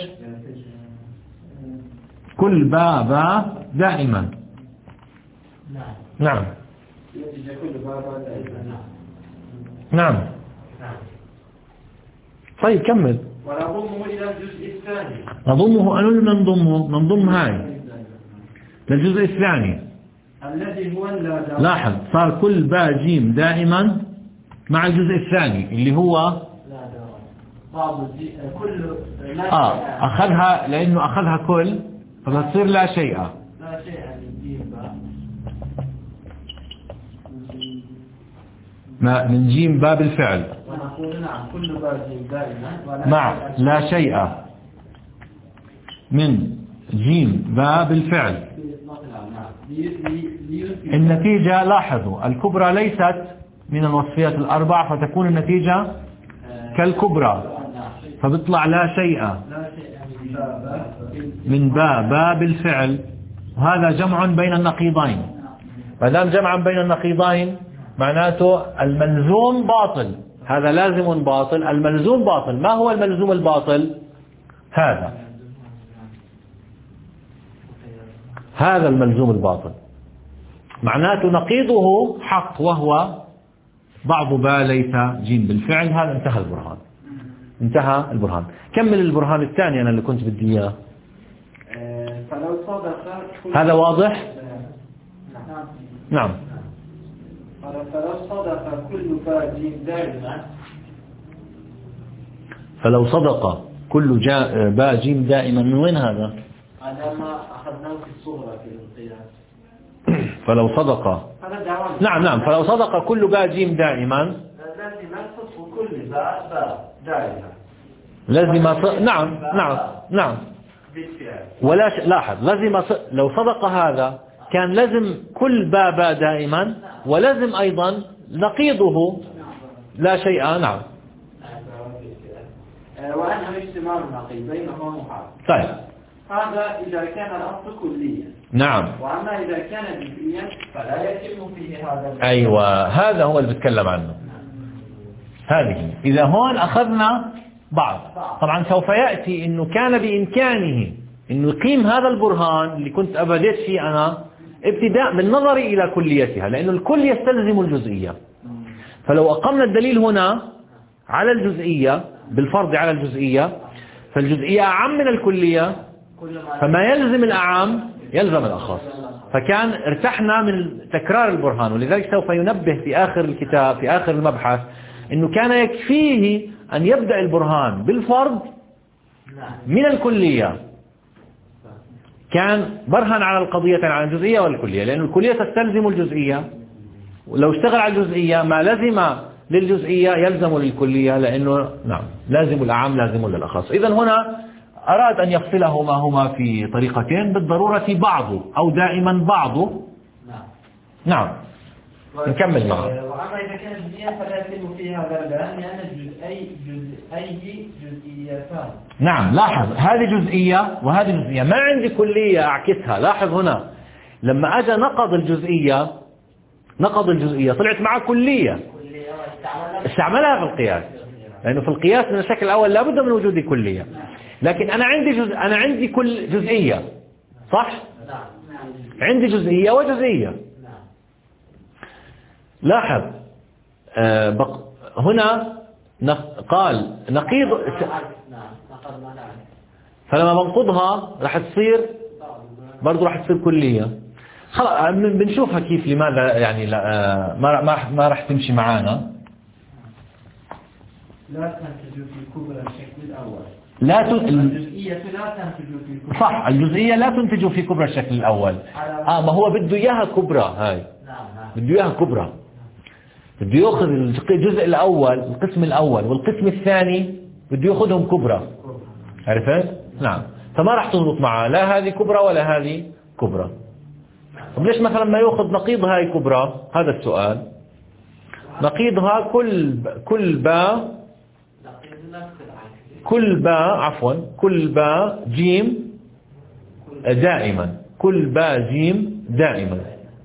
A: كل با با دائما.
B: نعم.
A: نعم.
B: النتيجة كل با با دائما.
A: نعم.
B: نعم.
A: طيب كمل.
B: ونضمه إلى الجزء الثاني.
A: نضمه أنو ننضمه ننضم هاي للجزء الثاني
B: الذي هو اللا.
A: لاحظ صار كل باء جيم دائما مع الجزء الثاني اللي هو
B: لا بعض كل لا
A: آه أخذها لأنه أخذها كل فبتصير لا شيء.
B: لا شيء من جيم باء.
A: ما من جيم باء بالفعل.
B: ونقول نعم كل باء جيم دائما
A: مع لا شيء من جيم باء بالفعل. النتيجة لاحظوا الكبرى ليست من الوصفيات الأربع فتكون النتيجة كالكبرى فبيطلع لا شيء من باء باء بالفعل. وهذا جمع بين النقيضين. ما دام جمعا بين النقيضين معناته الملزوم باطل. هذا لازم باطل الملزوم باطل. ما هو الملزوم الباطل؟ هذا هذا الملزوم الباطل معناته نقيضه حق وهو بعض باء ليس جيم بالفعل. هذا انتهى البرهان. انتهى البرهان. كمل البرهان الثاني أنا اللي كنت بدي إياه.
B: فلو صدق
A: هذا واضح؟ نعم.
B: فلو صدق كل باء جيم دائما
A: فلو صدق كل جاء باء جيم دائما. من وين هذا؟
B: هذا ما أخذناه في الصورة في القياس.
A: فلو صدق نعم نعم فلو صدق كل باء جيم دائما
B: لازم نصف كل باء باء دائما.
A: لازم ص... نعم نعم نعم ولا ش... لاحظ لازم ص... لو صدق هذا كان لازم كل باء باء دائما ولازم أيضا نقيضه لا شيء. نعم.
B: وأنه اجتماع النقيض بينهما محال.
A: طيب
B: هذا إذا كان الأصل كليا.
A: نعم.
B: وأما إذا كان جزئيا فلا يتم فيه هذا.
A: أيوة هذا هو اللي بتكلم عنه. هذه إذا هون أخذنا بعض طبعا سوف يأتي إنه كان بإمكانه إنه يقيم هذا البرهان اللي كنت أبديت فيه أنا ابتداء بالنظر إلى كليتها لأنه الكل يستلزم الجزئية. فلو أقمنا الدليل هنا على الجزئية بالفرض على الجزئية فالجزئية أعم من الكلية فما يلزم الأعم يلزم الأخص. فكان ارتحنا من تكرار البرهان. ولذلك سوف ينبه في آخر الكتاب في آخر المبحث إنه كان يكفيه أن يبدأ البرهان بالفرض من الكلية. كان برهن على القضية على الجزئية والكلية لأن الكلية تستلزم الجزئية. ولو اشتغل على الجزئية ما لزم للجزئية يلزم للكلية لأنه نعم لازم الأعم لازم للأخص. إذن هنا أراد أن يفصلهما هما في طريقتين بالضرورة بعضه أو دائما بعضه. نعم نكمل معه.
B: وأما إذا كان جزئيا فلا يتم فيه هذا البيان لأن أي أي جزئيتان.
A: نعم لاحظ هذه جزئية وهذه جزئية ما عندي كلية أعكسها. لاحظ هنا لما أجى نقض الجزئية نقض الجزئية طلعت معه كلية استعملها في القياس لأنه في القياس من الشكل الأول لابد من وجود كلية. لكن أنا عندي جزء أنا عندي كل جزئية صح؟ عندي جزئية وجزئية. لاحظ آه بق... هنا نق... قال نقيض فلما بنقضها راح تصير برضو راح تصير كلية. خلاص بنشوفها كيف لماذا يعني لا آه ما ما ما راح تمشي معانا.
B: لا تنتج في كبرى الشكل الأول.
A: لا ت...
B: الجزئية لا تنتج في كبرى.
A: صح الجزئية لا تنتج في كبرى الشكل الأول. آه ما هو بده إياها كبرى هاي. بده إياها كبرى. بده يأخذ الجزء الأول القسم الأول والقسم الثاني بده يأخذهم كبرى. عرفت؟ نعم. فما راح تضبط معه لا هذه كبرى ولا هذه كبرى. طب ليش مثلا ما يأخذ نقيض هاي كبرى؟ هذا السؤال. نقيضها كل كل باء كل باء عفوا كل باء جيم دائما كل باء جيم دائما.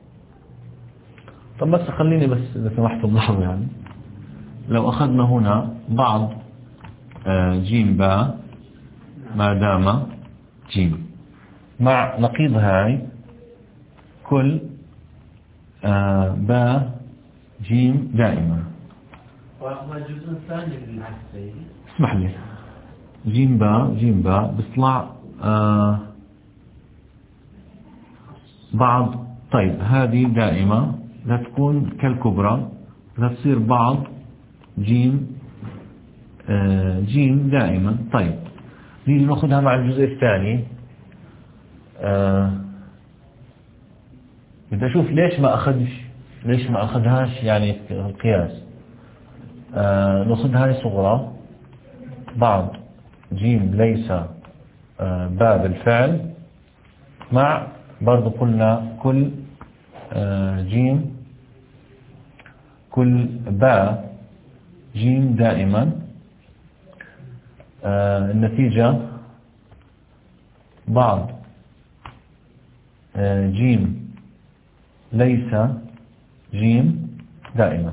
A: طب بس خليني بس إذا سمحتم لحظة يعني لو أخذنا هنا بعض جيم باء ما دام جيم مع نقيض هاي كل باء جيم دائما.
B: والجزء الثاني بالعكس.
A: اسمح لي جيم باء جيم باء بيطلع آه بعض. طيب هذه دائمة لا تكون كالكبرى، لا تصير بعض جيم آه جيم دائما. طيب نيجي ناخذها مع الجزء الثاني. آه بدي أشوف ليش ما أخذش ليش ما أخذهاش يعني القياس. آه ناخذها هاي صغرى بعض جيم ليس آه باب الفعل مع برضو قلنا كل آه جيم كل باء جيم دائما. آه النتيجة بعض آه جيم ليس جيم دائما.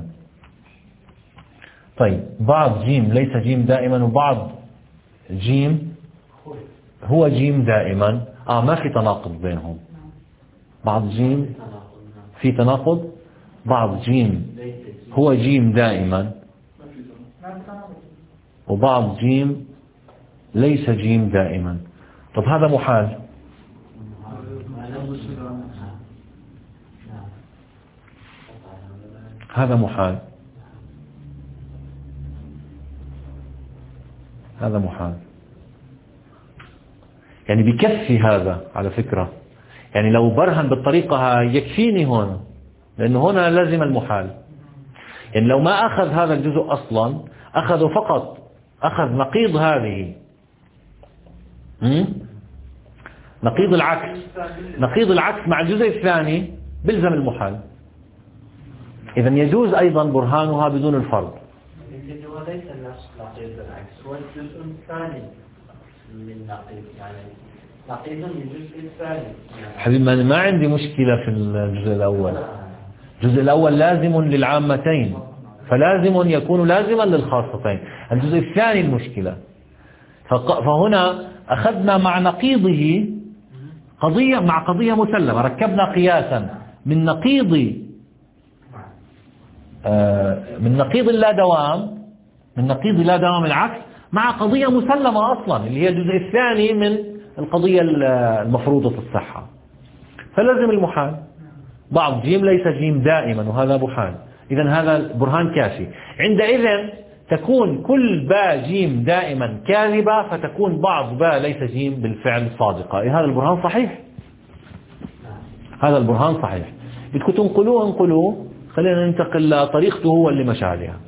A: طيب بعض جيم ليس جيم دائما وبعض جيم هو جيم دائما. آه ما في تناقض بينهم. بعض جيم في تناقض. بعض جيم هو جيم دائما وبعض جيم ليس جيم دائما. طب هذا محال. هذا محال. هذا محال. يعني بكفي هذا على فكرة. يعني لو برهن بالطريقة هاي يكفيني هون، لأنه هنا لازم المحال. يعني لو ما أخذ هذا الجزء أصلا، أخذه فقط أخذ نقيض هذه نقيض العكس نقيض العكس مع الجزء الثاني بلزم المحال. إذا يجوز أيضا برهانها بدون الفرض.
B: هو ليس نفس نقيض العكس، هو الجزء الثاني من نقيض، يعني نقيض من الجزء الثاني.
A: حبيبي ما عندي مشكلة في الجزء الأول. الجزء الأول لازم للعامتين فلازم يكون لازما للخاصتين. الجزء الثاني المشكلة. فهنا أخذنا مع نقيضه قضية مع قضية مسلمة، ركبنا قياسا من نقيض من نقيض اللا دوام من نقيض لا دوام العكس مع قضية مسلمة أصلا اللي هي الجزء الثاني من القضية المفروضة الصحة. فلازم المحال. بعض جيم ليس جيم دائما وهذا محال. إذن هذا برهان كافي. عندئذ تكون كل باء جيم دائما كاذبة، فتكون بعض باء ليس جيم بالفعل صادقة. هذا البرهان صحيح. هذا البرهان صحيح. بدكم تنقلوه انقلوه. خلينا ننتقل لطريقته هو اللي مشى عليها.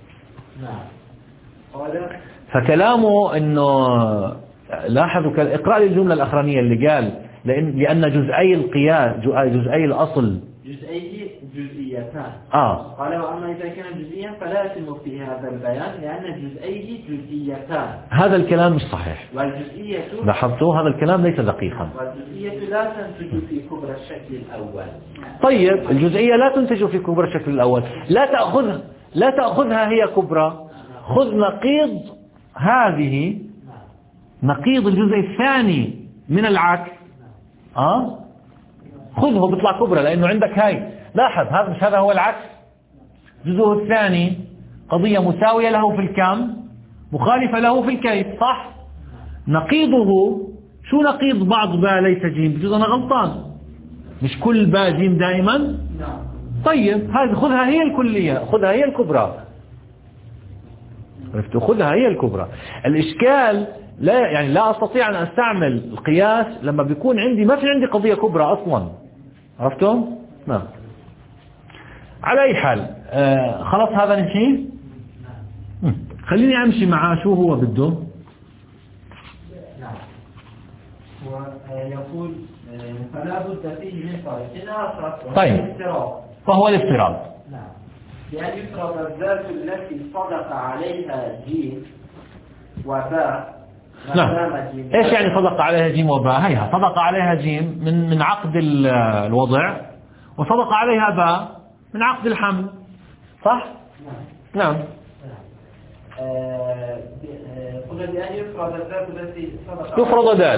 A: فكلامه انه لاحظوا اقرأ لي الجملة الأخرانية اللي قال لأن لأن جزئي القياس جزئي الأصل
B: جزئيه جزئيتان.
A: آه.
B: قال وأما إذا كان جزئيا فلا يتم فيه هذا البيان لأن جزئيه جزئيتان.
A: هذا الكلام مش صحيح.
B: والجزئية
A: لاحظتوا هذا الكلام ليس دقيقا.
B: والجزئية لا تنتج في كبرى الشكل الأول.
A: طيب الجزئية لا تنتج في كبرى الشكل الأول. لا تأخذها لا تأخذها هي كبرى. خذ نقيض هذه نقيض الجزء الثاني من العكس. آه خذه بيطلع كبرى لأنه عندك هاي. لاحظ هذا مش هذا هو العكس. جزءه الثاني قضية مساوية له في الكم مخالفة له في الكيف. صح. نقيضه شو نقيض بعض باء ليس جيم؟ بجوز أنا غلطان. مش كل باء جيم دائما. طيب هذه خذها هي الكلية. خذها هي الكبرى. عرفتوا؟ خذها هي الكبرى. الإشكال لا يعني لا أستطيع أن أستعمل القياس لما بيكون عندي ما في عندي قضية كبرى أصلا. عرفتوا؟ نعم. على أي حال آه خلاص هذا نحكي. خليني أمشي معاه شو هو بده.
B: نعم. ويقول فلا بد فيه من طريق.
A: طيب. فهو الافتراض.
B: نعم. بأن يفرض الذات التي صدق عليها جيم وباء.
A: نعم. ايش يعني صدق عليها جيم وباء؟ هيها صدق عليها جيم من من عقد الوضع وصدق عليها باء من عقد الحمل. صح؟ نعم. نعم.
B: قلنا بأن يفرض الذات التي صدق
A: يفرض دال.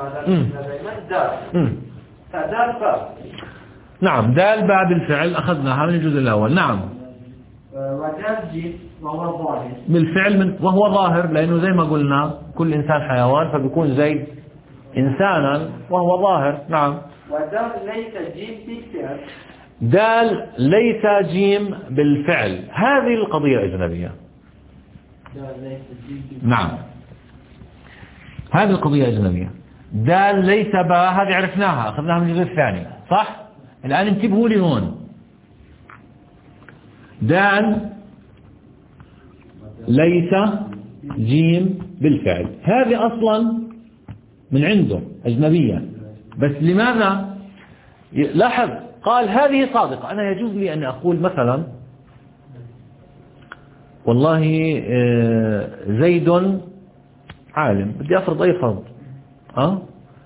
B: دال. فدال باء.
A: نعم دال باء بالفعل أخذناها من الجزء الأول. نعم.
B: ولأن ودال جيم وهو ظاهر
A: بالفعل من وهو ظاهر، لأنه زي ما قلنا كل إنسان حيوان، فبيكون زيد إنسانا وهو ظاهر. نعم.
B: ودال ليس جيم بالفعل.
A: دال ليس جيم بالفعل، هذه القضية أجنبية.
B: دال ليس جيم بالفعل.
A: نعم، هذه القضية أجنبية. دال ليس باء هذه عرفناها، أخذناها من الجزء الثاني، صح؟ الآن انتبهوا لي هون. دال ليس جيم بالفعل، هذه أصلا من عنده أجنبية، بس لماذا؟ لاحظ قال هذه صادقة. أنا يجوز لي أن أقول مثلا والله زيد عالم، بدي أفرض أي فرض، أه؟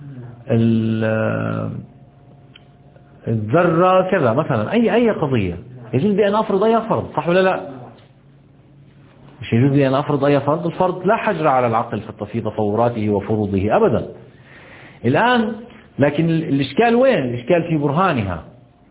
A: الذرة كذا مثلا، أي أي قضية يجوز لي أن أفرض أي فرض، صح ولا لا؟ مش يجوز لي أن أفرض أي فرض. الفرض لا حجر على العقل في تصوراته وفروضه أبدا. الآن لكن الإشكال وين؟ الإشكال في برهانها.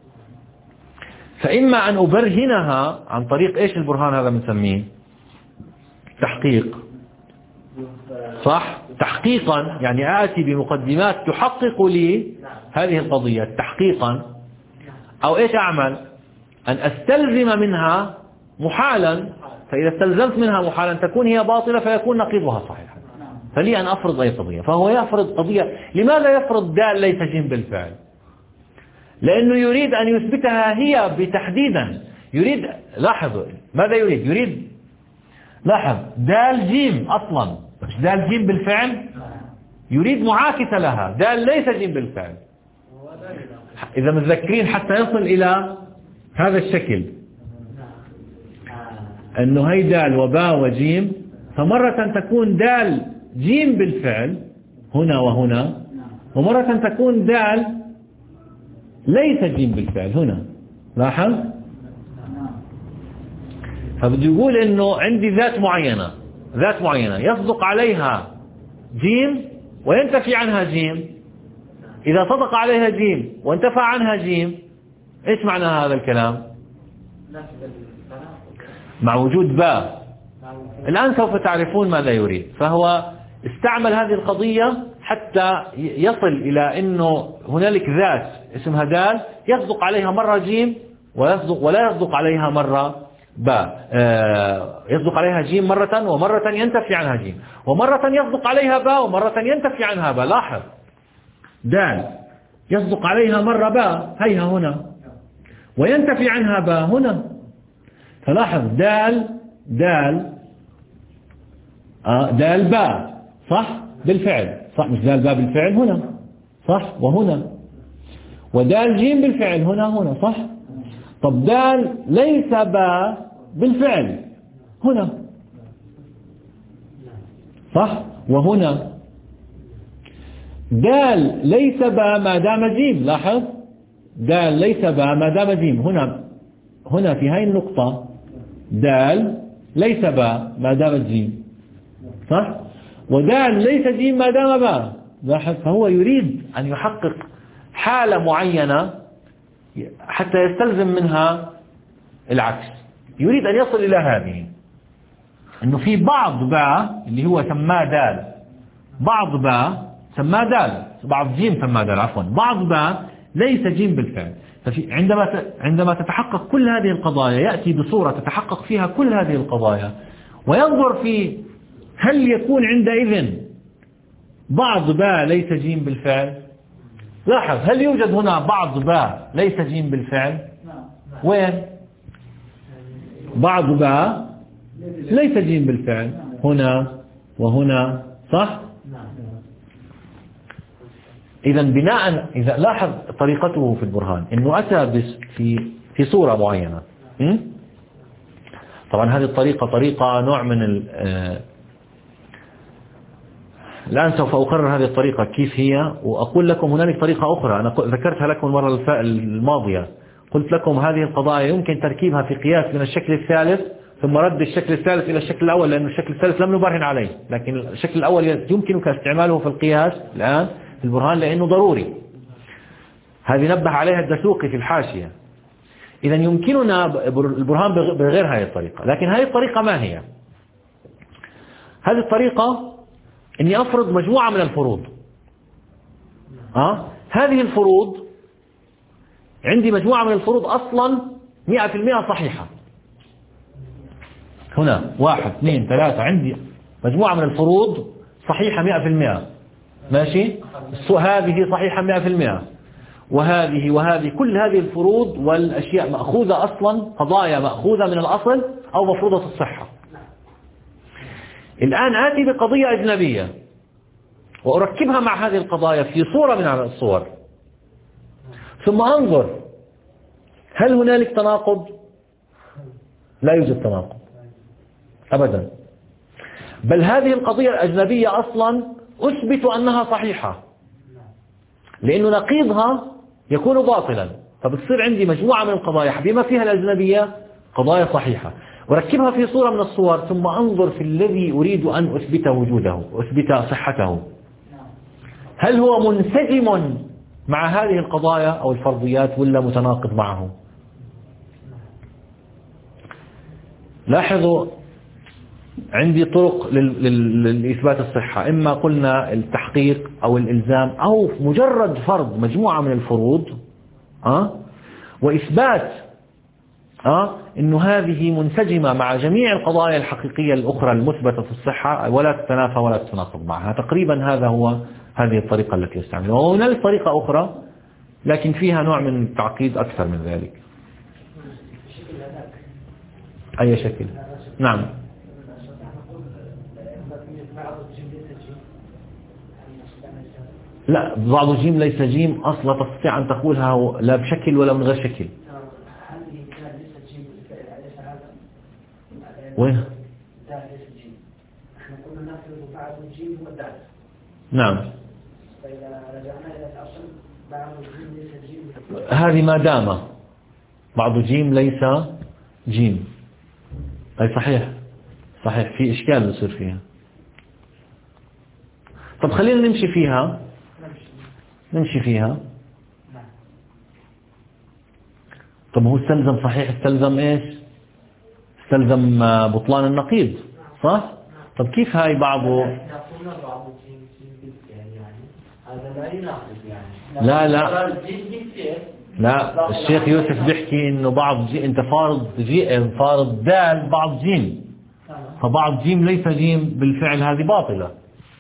A: فإما أن أبرهنها عن طريق إيش البرهان هذا بنسميه؟ تحقيق، صح؟ تحقيقا، يعني آتي بمقدمات تحقق لي هذه القضية تحقيقا. أو إيش أعمل؟ أن أستلزم منها محالا، فإذا استلزمت منها محالا تكون هي باطلة فيكون نقيضها صحيحا. فلي أن أفرض أي قضية. فهو يفرض قضية. لماذا يفرض دال ليس جيم بالفعل؟ لأنه يريد أن يثبتها هي بتحديدا. يريد، لاحظوا ماذا يريد؟ يريد، لاحظ دال جيم أصلا، مش دال جيم بالفعل، يريد معاكسة لها. دال ليس جيم بالفعل. إذا متذكرين حتى يصل إلى هذا الشكل، أنه هي دال وباء وجيم، فمرة تكون دال جيم بالفعل هنا وهنا، ومرة تكون دال ليس جيم بالفعل هنا. لاحظ؟ فبده يقول انه عندي ذات معينة، ذات معينة يصدق عليها جيم وينتفي عنها جيم. إذا صدق عليها جيم وانتفى عنها جيم، ايش معنى هذا الكلام؟ مع وجود باء. الآن سوف تعرفون ماذا يريد. فهو استعمل هذه القضية حتى يصل إلى أنه هنالك ذات اسمها دال يصدق عليها مرة جيم ويصدق ولا يصدق عليها مرة باء. يصدق عليها جيم مرة، ومرة ينتفي عنها جيم، ومرة يصدق عليها باء، ومرة ينتفي عنها باء. لاحظ، دال يصدق عليها مرة باء هيها هنا، وينتفي عنها باء هنا. فلاحظ دال دال آه دال باء، صح بالفعل، صح، مش دال باء بالفعل هنا، صح، وهنا، ودال جيم بالفعل هنا هنا، صح. طب دال ليس باء بالفعل هنا، صح، وهنا. دال ليس باء ما دام جيم. لاحظ، دال ليس باء ما دام جيم. هنا هنا في هاي النقطة دال ليس باء ما دام جيم، صح، ودال ليس جيم ما دام باء. لاحظ، فهو يريد أن يحقق حالة معينة حتى يستلزم منها العكس. يريد أن يصل إلى هذه، أنه في بعض باء اللي هو سماه دال، بعض باء سماه دال، بعض جيم سماه دال، عفوا، بعض باء ليس جيم بالفعل. ففي عندما عندما تتحقق كل هذه القضايا، يأتي بصورة تتحقق فيها كل هذه القضايا، وينظر في هل يكون عندئذ بعض باء ليس جيم بالفعل. لاحظ، هل يوجد هنا بعض باء ليس جيم بالفعل؟ وين؟ بعض باء ليس جيم بالفعل هنا وهنا، صح؟ إذا بناء، إذا لاحظ طريقته في البرهان إنه أتى في في صورة معينة. طبعا هذه الطريقة طريقة نوع من ال الآن سوف أقرر هذه الطريقة كيف هي، وأقول لكم هنالك طريقة أخرى أنا ذكرتها لكم المرة الماضية. قلت لكم هذه القضايا يمكن تركيبها في قياس من الشكل الثالث، ثم رد الشكل الثالث إلى الشكل الأول، لأن الشكل الثالث لم نبرهن عليه، لكن الشكل الأول يمكنك استعماله في القياس الآن في البرهان لأنه ضروري. هذه نبه عليها الدسوقي في الحاشية. إذا يمكننا البرهان بغير هذه الطريقة. لكن هذه الطريقة ما هي؟ هذه الطريقة إني أفرض مجموعة من الفروض. أه؟ هذه الفروض عندي مجموعة من الفروض أصلا مئة في المئة صحيحة. هنا واحد اثنين ثلاثة عندي مجموعة من الفروض صحيحة مئة في المئة. ماشي؟ هذه صحيحة مئة في المئة، وهذه وهذه كل هذه الفروض والأشياء مأخوذة أصلا، قضايا مأخوذة من الأصل أو مفروضة الصحة. الآن آتي بقضية أجنبية وأركبها مع هذه القضايا في صورة من الصور، ثم أنظر هل هنالك تناقض؟ لا يوجد تناقض أبدا، بل هذه القضية الأجنبية أصلا أثبت أنها صحيحة، لأنه نقيضها يكون باطلا. فبتصير عندي مجموعة من القضايا بما فيها الأجنبية قضايا صحيحة، وركبها في صورة من الصور، ثم أنظر في الذي أريد أن أثبت وجوده وأثبت صحته، هل هو منسجم مع هذه القضايا أو الفرضيات ولا متناقض معه. لاحظوا عندي طرق لإثبات الصحة، إما قلنا التحقيق أو الإلزام أو مجرد فرض مجموعة من الفروض أه؟ وإثبات أه؟ إنه هذه منسجمة مع جميع القضايا الحقيقية الأخرى المثبتة في الصحة ولا تتنافى ولا تتناقض معها. تقريبا هذا هو هذه الطريقة التي يستعملها. وهنالك طريقة أخرى لكن فيها نوع من التعقيد أكثر من ذلك. أي شكل؟ نعم. لا، بعض الجيم ليس جيم أصلا تستطيع أن تقولها لا بشكل ولا من غير شكل. وين؟ نعم. هذه ما دام بعض جيم ليس جيم، أي صحيح صحيح في إشكال يصير فيها. طب خلينا نمشي فيها نمشي فيها طب هو استلزم صحيح استلزم إيش؟ استلزم بطلان النقيض صح؟ طب كيف هاي بعضه؟ لا لا لا الشيخ يوسف بيحكي انه بعض جي انت فارض جي فارض دال بعض جيم، فبعض جيم ليس جيم بالفعل هذه باطلة.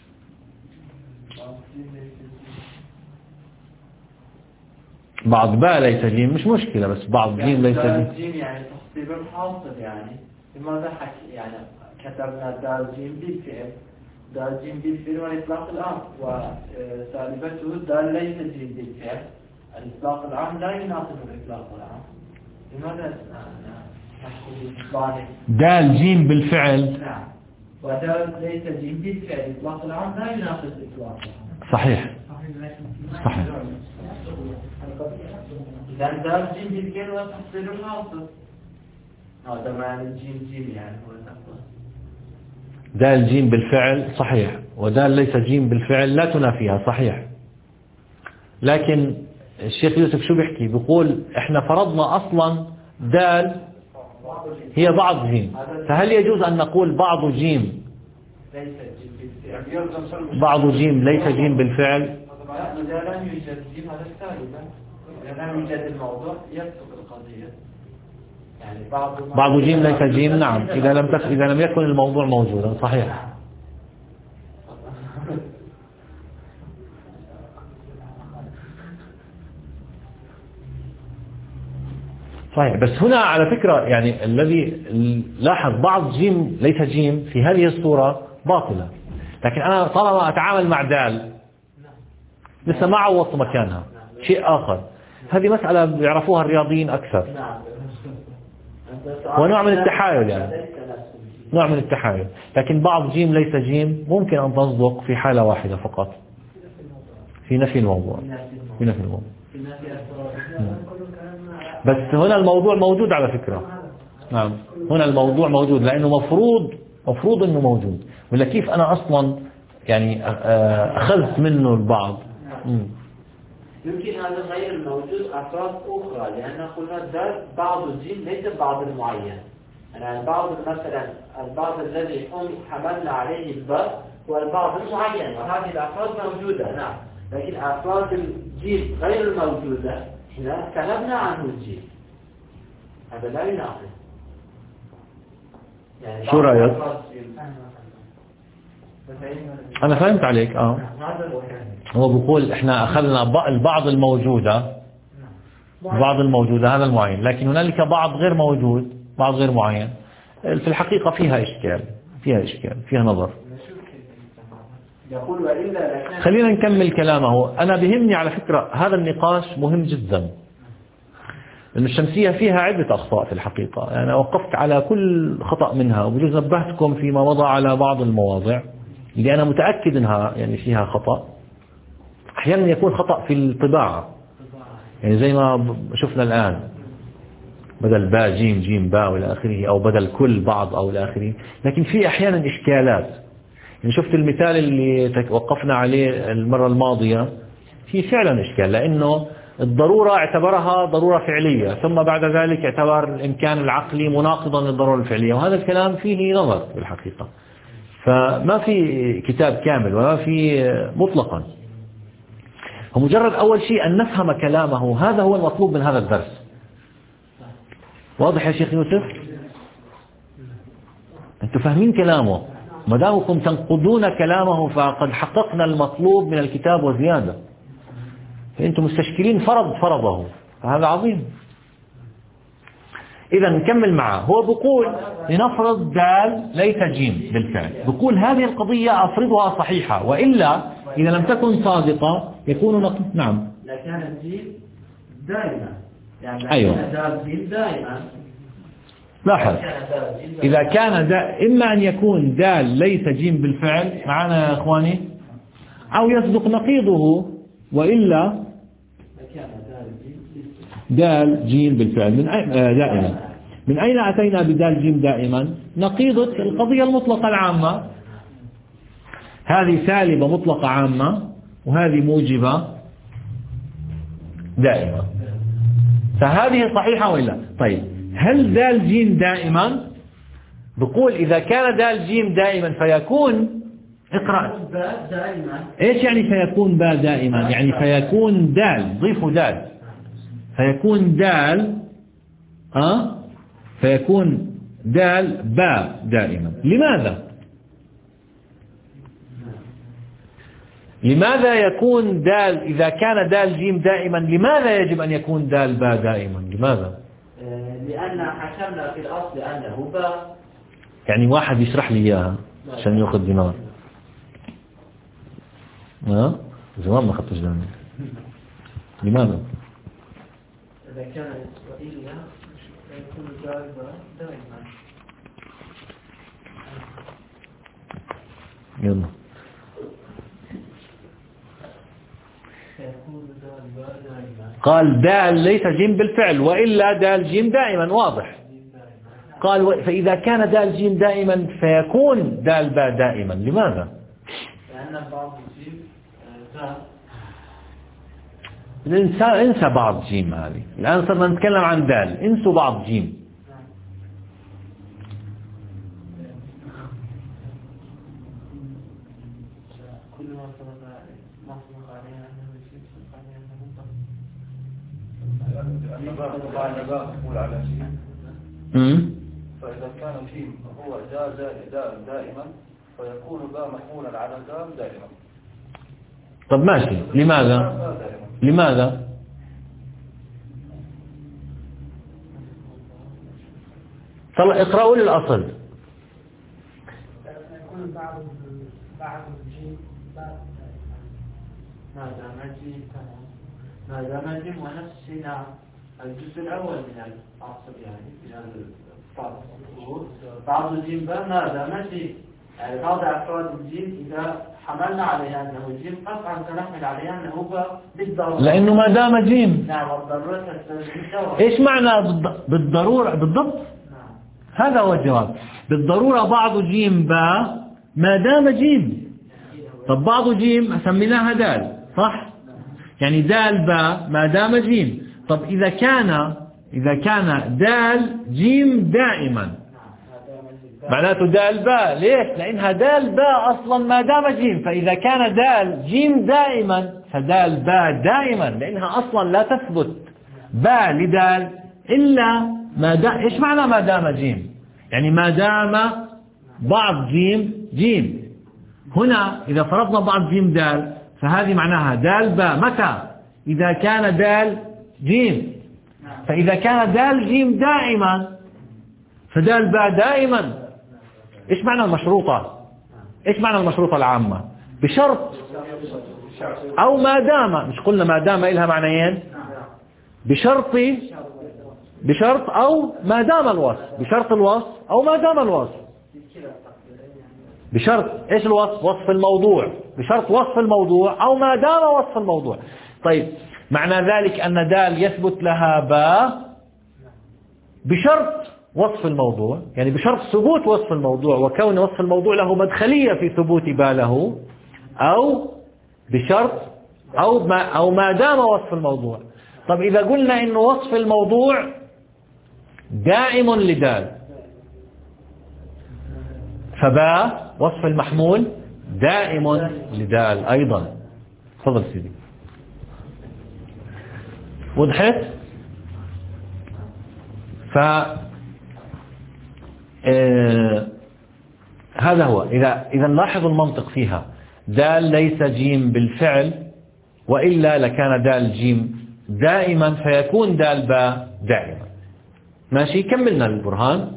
A: بعض باء ليس جيم مش مشكلة، بس بعض جيم ليس جيم.
B: جيم يعني تحصيل الحاصل، يعني لماذا حكي يعني كتبنا دال جيم بالفعل، دال جيم بالفعل والإطلاق العام، وسالبته دال ليس جيم بالفعل. الإطلاق العام لا يناقض الإطلاق العام. لماذا نحكي
A: دال جيم بالفعل؟
B: نعم، ودال ليس جيم بالفعل. الإطلاق العام لا يناقض الإطلاق العام.
A: صحيح صحيح.
B: إذا دال جيم بالفعل وتحصيل الحاصل، هذا معنى الجيم جيم يعني هو تقصد.
A: دال جيم بالفعل صحيح، ودال ليس جيم بالفعل لا تنافيها صحيح. لكن الشيخ يوسف شو بيحكي؟ بيقول احنا فرضنا اصلا دال هي بعض جيم، فهل يجوز ان نقول بعض جيم بعض جيم ليس جيم بالفعل؟
B: إذا لم يوجد جيم هذا السالبة، إذا لم يوجد الموضوع يترك القضية. يعني بعض
A: بعض جيم ليس جيم. نعم، إذا لم تك... إذا لم يكن الموضوع موجودا صحيح. صحيح. بس هنا على فكرة يعني الذي لاحظ بعض جيم ليس جيم في هذه الصورة باطلة، لكن أنا طالما أتعامل مع دال لسه ما عوضت مكانها شيء آخر. هذه مسألة يعرفوها الرياضيين أكثر، ونوع من التحايل يعني نوع من التحايل. لكن بعض جيم ليس جيم ممكن أن تصدق في حالة واحدة فقط، في نفي الموضوع في نفي الموضوع. بس هنا الموضوع موجود على فكرة. نعم، هنا الموضوع موجود لأنه مفروض مفروض أنه موجود، ولا كيف أنا أصلا يعني أخذت منه البعض. مم.
B: يمكن هذا غير الموجود أفراد أخرى، لأن قلنا دال بعض الجيم ليس بعض المعين. يعني البعض مثلا البعض الذي حملنا عليه الباء هو البعض المعين، وهذه الأفراد موجودة نعم، لكن أفراد الجيم غير الموجودة هنا كلمنا عنه الجيم، هذا لا يناقض. يعني
A: شو رأيك؟ أنا فهمت عليك. آه هو بيقول إحنا أخذنا البعض الموجودة، بعض الموجودة هذا المعين، لكن هنالك بعض غير موجود، بعض غير معين. في الحقيقة فيها إشكال، فيها إشكال، فيها نظر. خلينا نكمل كلامه. أنا بهمني على فكرة هذا النقاش مهم جدا، لأن الشمسية فيها عدة أخطاء في الحقيقة. أنا وقفت على كل خطأ منها، وبجوز نبهتكم فيما مضى على بعض المواضع اللي أنا متأكد أنها يعني فيها خطأ. أحيانا يكون خطأ في الطباعة، يعني زي ما شفنا الآن بدل با جيم جيم با والى اخره، او بدل كل بعض او الى اخره. لكن في احيانا اشكالات، يعني شفت المثال اللي وقفنا عليه المرة الماضية، في فعلا اشكال، لانه الضرورة اعتبرها ضرورة فعلية، ثم بعد ذلك اعتبر الامكان العقلي مناقضا للضرورة الفعلية، وهذا الكلام فيه نظر بالحقيقة. فما في كتاب كامل ولا في مطلقا، ومجرد اول شيء ان نفهم كلامه، هذا هو المطلوب من هذا الدرس. واضح يا شيخ يوسف؟ أنتم فاهمين كلامه؟ ما دامكم تنقضون كلامه فقد حققنا المطلوب من الكتاب وزيادة. فأنتم مستشكلين فرض فرضه، فهذا عظيم. إذا نكمل معه. هو بقول لنفرض دال ليس جيم بالفعل، بقول هذه القضية أفرضها صحيحة، وإلا إذا لم تكن صادقة يكون نقص. نعم،
B: لكن الجيم دائما، يعني
A: أيوة.
B: دال جيم دائما.
A: لاحظ، إذا كان دا إما أن يكون دال ليس جيم بالفعل معنا يا أخواني، أو يصدق نقيضه، وإلا دال جيم بالفعل. من أي... آه دائما من أين أتينا بدال جيم دائما؟ نقيض القضية المطلقة العامة، هذه سالبة مطلقة عامة، وهذه موجبة دائما. فهذه صحيحة وإلا؟ طيب، هل دال جيم دائما؟ بقول إذا كان دال جيم دائما فيكون، اقرأ
B: دائما.
A: إيش يعني فيكون با دائما؟ يعني فيكون دال، ضيفوا دال، فيكون دال أه؟ فيكون دال با دائما. لماذا؟ لماذا يكون دال إذا كان دال جيم دائما؟ لماذا يجب أن يكون دال با دائما؟ لماذا؟
B: لأن حكمنا في الأصل أنه با.
A: يعني واحد يشرح لي إياها عشان يأخذ دينار. ها؟ زمان ما أخذتش دينار. لماذا؟
B: إذا كان وإلا يكون دال با دائما.
A: يلا. قال دال ليس جيم بالفعل، وإلا دال جيم دائما. واضح. قال فإذا كان دال جيم دائما فيكون دال با دائما. لماذا؟
B: لأن بعض الجيم دال.
A: الإنسان انسى بعض جيم، هذه الآن صرنا نتكلم عن دال، انسوا بعض جيم.
C: فإذا كان جيم هو دال دال دائما فيكون با محمولا على دال دائما.
A: طب ماشي، لماذا؟ لماذا؟ طلع اقرأوا لي الأصل.
B: يكون بعض بعض الجيم ماذا ما جيم ماذا ما جيم ونفس نعم الجزء الأول من الأصل، يعني من الفصل بعض الجيم ماذا ما جيم، يعني بعض أفراد الجيم إذا حملنا عليها أنه جيم قطعا سنحمل عليها أنه بالضرورة،
A: لأنه ما دام جيم.
B: نعم، والضرورة تستلزم.
A: إيش معنى بالضرورة بالضبط؟
B: نعم.
A: هذا هو الجواب. بالضرورة بعض جيم با ما دام جيم. طب بعض جيم سميناها دال، صح؟ يعني دال باء ما دام جيم. طب إذا كان إذا كان دال جيم دائما معناته دال باء، ليش؟ لأنها دال باء أصلا ما دام جيم، فإذا كان دال جيم دائما فدال باء دائما، لأنها أصلا لا تثبت باء لدال إلا ما دام. إيش معنى ما دام جيم؟ يعني ما دام بعض جيم جيم. هنا إذا فرضنا بعض جيم دال فهذه معناها دال باء متى؟ إذا كان دال جيم. فإذا كان دال جيم دائما فدال باء دائما. إيش معنى المشروطة؟ إيش معنى المشروطة العامة؟ بشرط أو ما دام، مش قلنا ما دام إلها معنيين؟ بشرط بشرط أو ما دام الوصف، بشرط الوصف أو ما دام الوصف. بشرط إيش الوصف؟ وصف الموضوع، بشرط وصف الموضوع أو ما دام وصف الموضوع. طيب معنى ذلك أن دال يثبت لها باء بشرط وصف الموضوع، يعني بشرط ثبوت وصف الموضوع وكون وصف الموضوع له مدخلية في ثبوت باء له، أو بشرط أو ما, أو ما دام وصف الموضوع. طب إذا قلنا إنه وصف الموضوع دائم لدال فباء وصف المحمول دائم لدال أيضا. تفضل سيدي. وضحت؟ ف آه هذا هو. إذا إذا نلاحظ المنطق فيها، دال ليس جيم بالفعل، وإلا لكان دال جيم دائما فيكون دال باء دائما. ماشي، كملنا البرهان.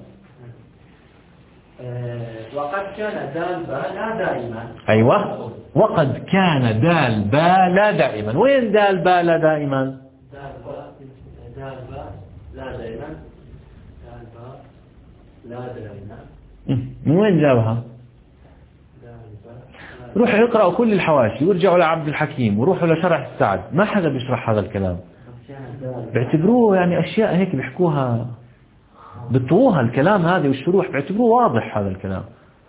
B: وقد كان دال باء لا دائما.
A: أيوة، وقد كان دال باء لا دائما. وين دال باء لا دائما؟
B: دال باء دال باء لا دائما. دال باء لا دائما.
A: من وين جابها؟ روحوا يقرأوا كل الحواشي ويرجعوا لعبد الحكيم وروحوا لشرح السعد، ما حدا بيشرح هذا الكلام، بيعتبروه يعني أشياء هيك بيحكوها بيطووها الكلام هذه والشروح، بيعتبروه واضح هذا الكلام.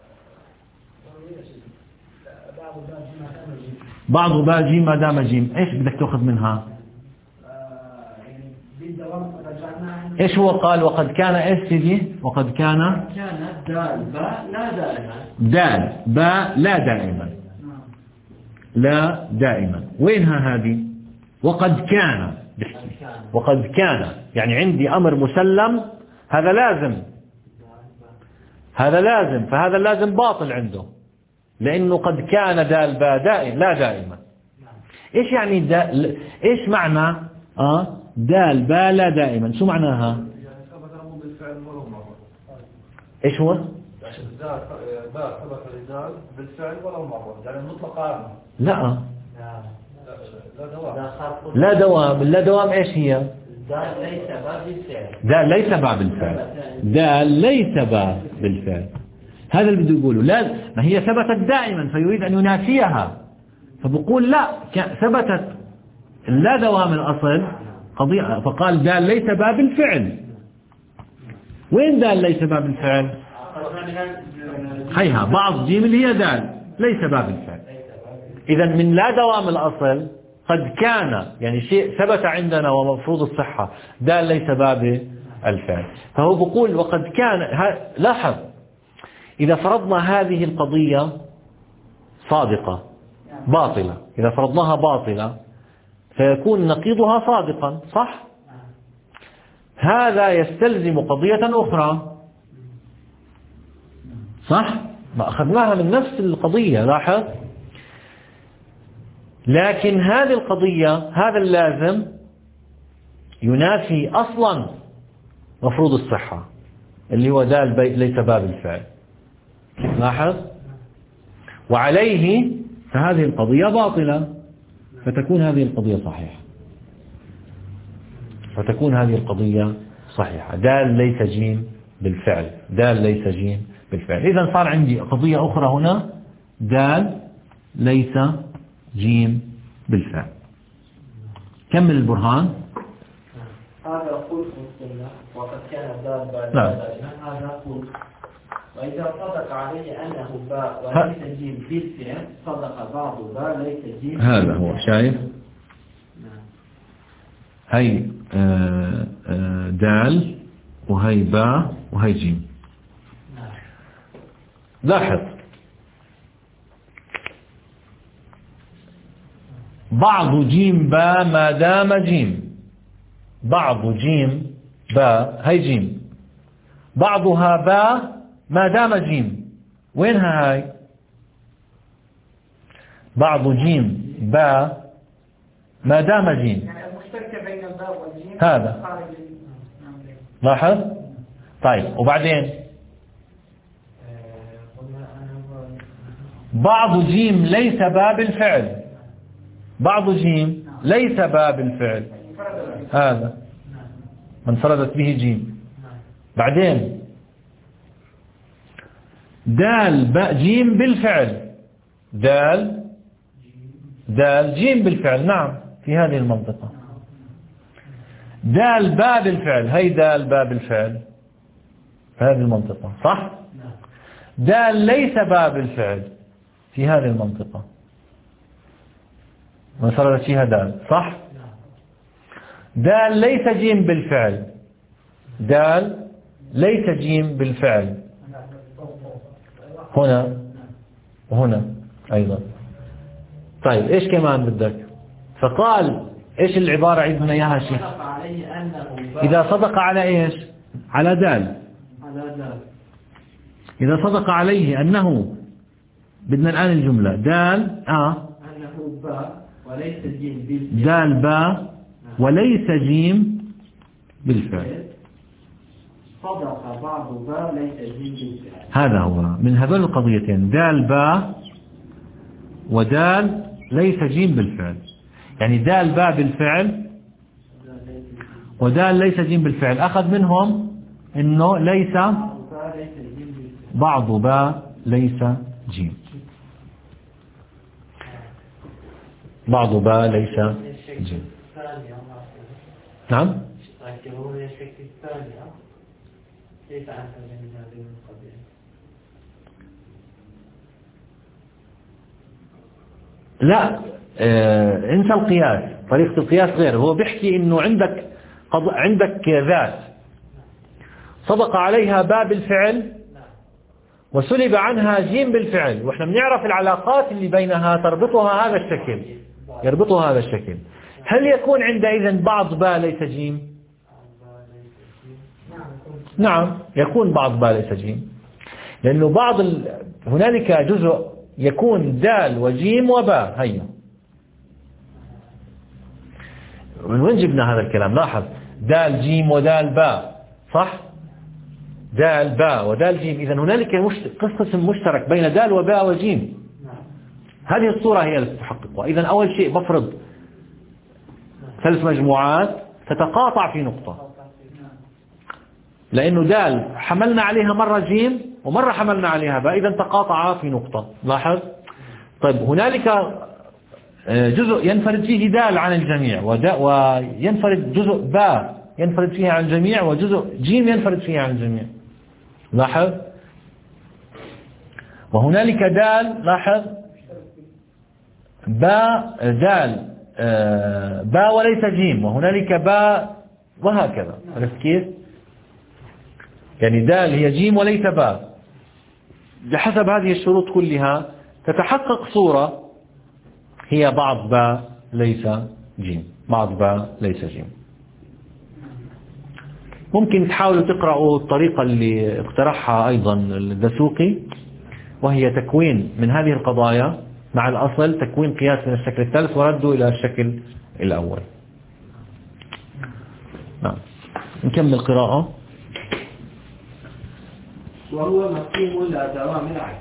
A: بعض باء جيم ما دام جيم. ايش بدك تاخذ منها؟ ايش هو قال؟ وقد كان ايش سيدي؟ وقد كان
B: كان دال باء لا دائما.
A: دال باء لا دائما، لا دائما. وينها هذه؟ وقد كان وقد كان يعني عندي أمر مسلم، هذا لازم، هذا لازم، فهذا لازم باطل عنده، لأنه قد كان دال باء دائم لا دائما. إيش يعني دا... إيش معنى آه دال باء لا دائما؟ شو معناها؟ إيش هو؟
C: باء ثبت لدال بالفعل ولو مرة، يعني مطلقا.
A: لا
C: لا دوام.
A: لا دوام. لا دوام. إيش هي؟
B: دال ليس باء بالفعل.
A: دال ليس باء بالفعل. دال ليس باء بالفعل. هذا اللي بده يقوله. لا، ما هي ثبتت دائما فيريد أن ينافيها، فبقول لا، ثبتت لا دوام الأصل قضية، فقال دال ليس باء بالفعل. وين دال ليس باء بالفعل؟ هيها بعض جيم اللي هي دال ليس باء بالفعل. إذا من لا دوام الأصل قد كان يعني شيء ثبت عندنا ومفروض الصحة، دال ليس باء بالفعل. فهو بقول وقد كان. لاحظ، إذا فرضنا هذه القضية صادقة باطلة، إذا فرضناها باطلة فيكون نقيضها صادقا، صح؟ هذا يستلزم قضية أخرى، صح؟ ما أخذناها من نفس القضية، لاحظ. لكن هذه القضية، هذا اللازم ينافي أصلا مفروض الصحة اللي هو دال ليس باء بالفعل، لاحظ. وعليه فهذه القضية باطلة، فتكون هذه القضية صحيحة، فتكون هذه القضية صحيحة. دال ليس جيم بالفعل، دال ليس جيم بالفعل. إذن صار عندي قضية أخرى هنا، دال ليس جيم بالفعل. كمل البرهان.
B: هذا قول السنة وقد كان دال باء
A: نعم.
B: هذا قول. وإذا صدق عليه أنه باء وليس جيم بالفعل صدق بعض باء ليس جيم.
A: هذا هو، شايف؟ هي آه آه دال وهي باء وهي جيم. لاحظ بعض جيم باء ما دام جيم، بعض جيم باء هي جيم، بعضها باء ما دام جيم. وينها هاي؟ بعض جيم باء ما دام جيم،
D: يعني المشتركة بين الباء والجيم
A: هذا. لاحظ. طيب وبعدين بعض جيم ليس باء بالفعل، بعض جيم ليس باء بالفعل، هذا من انفردت به جيم. بعدين دال باء جيم بالفعل، دال دال جيم بالفعل، نعم في هذه المنطقة. دال باء بالفعل، هي دال باء بالفعل في هذه المنطقة، صح؟ دال ليس باء بالفعل في هذه المنطقة وانفردت فيها دال، صح؟ دال ليس جيم بالفعل، دال ليس جيم بالفعل هنا وهنا أيضا. طيب إيش كمان بدك؟ فقال إيش العبارة عندنا إياها شيء؟ إذا صدق على إيش؟ على دال. إذا صدق عليه أنه، بدنا الآن الجملة دال آه
B: أنه باء وليس جيم بالفعل،
A: دال باء وليس جيم بالفعل،
B: صدق بعض باء ليس جيم بالفعل.
A: هذا هو من هذول القضيتين، دال باء ودال ليس جيم بالفعل. يعني دال باء بالفعل ودال ليس جيم بالفعل، أخذ منهم إنه ليس بعض باء ليس جيم، بعض باء ليس جيم. نعم. لا آه، انسى القياس، طريقة القياس غير. هو بيحكي انه عندك قض... عندك ذات صدق عليها باء بالفعل وسلب عنها جيم بالفعل، واحنا بنعرف العلاقات اللي بينها تربطها هذا الشكل، يربطها هذا الشكل. هل يكون عندئذ بعض باء ليس جيم؟ نعم يكون بعض باء ليس جيم، لأنه بعض ال... هنالك جزء يكون دال وجيم وباء. هيا من وين جبنا هذا الكلام؟ لاحظ دال جيم ودال باء، صح؟ دال باء ودال جيم، إذن هنالك قسم مشترك بين دال وباء وجيم. هذه الصورة هي التي تحققها. إذن أول شيء بفرض ثلاث مجموعات تتقاطع في نقطة، لأنه دال حملنا عليها مرة جيم ومرة حملنا عليها باء، إذن تقاطع في نقطة. لاحظ. طيب هنالك جزء ينفرد فيه دال عن الجميع، وينفرد جزء باء ينفرد فيه عن الجميع، وجزء جيم ينفرد فيه عن الجميع. لاحظ. وهنالك دال، لاحظ باء دال باء وليس جيم، وهنالك باء، وهكذا. عرفت كيف؟ يعني دال هي جيم وليس باء. بحسب هذه الشروط كلها تتحقق صورة هي بعض باء ليس جيم، بعض باء ليس جيم. ممكن تحاولوا تقرأوا الطريقة اللي اقترحها أيضا الدسوقي، وهي تكوين من هذه القضايا مع الأصل، تكوين قياس من الشكل الثالث وردوا إلى الشكل الأول. نعم نكمل قراءة.
B: وهو مفهوم لا دوام العين.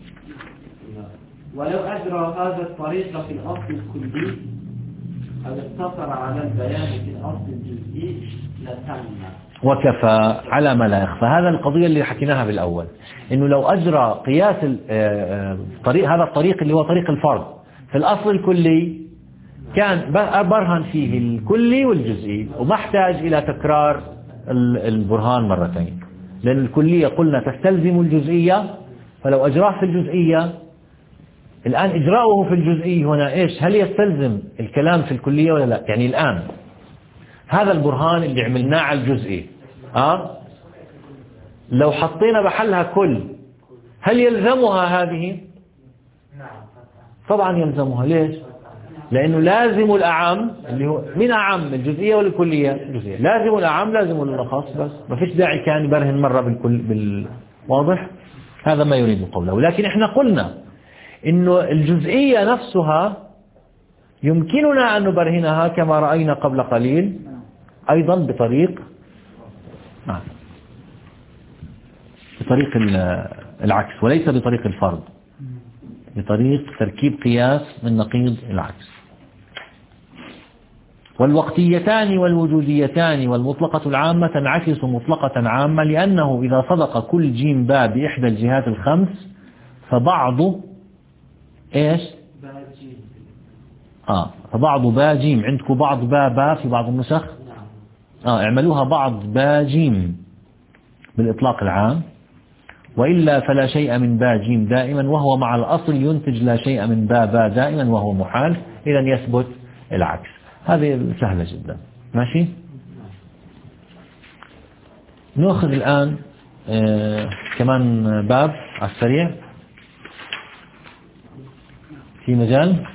B: ولو أجرى هذا الطريق في الأصل الكلي أو اقتصر على البيان في الأصل الجزئي لتم
A: وكفى على ما لا يخفى. هذا القضية اللي حكيناها بالأول، إنه لو أجرى قياس الطريق، هذا الطريق اللي هو طريق الفرض في الأصل الكلي، كان برهن فيه الكلي والجزئي وما احتاج إلى تكرار البرهان مرتين، لأن الكلية قلنا تستلزم الجزئية، فلو أجراه في الجزئية الآن إجراؤه في الجزئي هنا إيش؟ هل يستلزم الكلام في الكلية ولا لا؟ يعني الآن هذا البرهان اللي عملناه على الجزئي أه؟ لو حطينا بحلها كل، هل يلزمها هذه؟ طبعا يلزمها. ليش؟ لأنه لازم الأعم اللي هو من أعم الجزئية ولا الكلية؟ الجزئية. لازم الأعم لازم الأخص، بس ما فيش داعي كان يبرهن مرة بالكل بالواضح. هذا ما يريد قوله. لكن احنا قلنا إنه الجزئية نفسها يمكننا أن نبرهنها كما رأينا قبل قليل أيضا بطريق نعم بطريق العكس، وليس بطريق الفرض، بطريق تركيب قياس من نقيض العكس. والوقتيتان والوجوديتان والمطلقة العامة تنعكس مطلقة عامة، لأنه إذا صدق كل جيم باء بإحدى الجهات الخمس فبعض إيش؟ آه فبعض باء جيم. عندكم بعض باء باء في بعض النسخ؟ آه اعملوها بعض باء جيم بالإطلاق العام، وإلا فلا شيء من باء جيم دائما، وهو مع الأصل ينتج لا شيء من باء باء دائما وهو محال، إذا يثبت العكس. هذه سهلة جدا. ماشي. نأخذ الآن آه كمان باب على السريع في مجال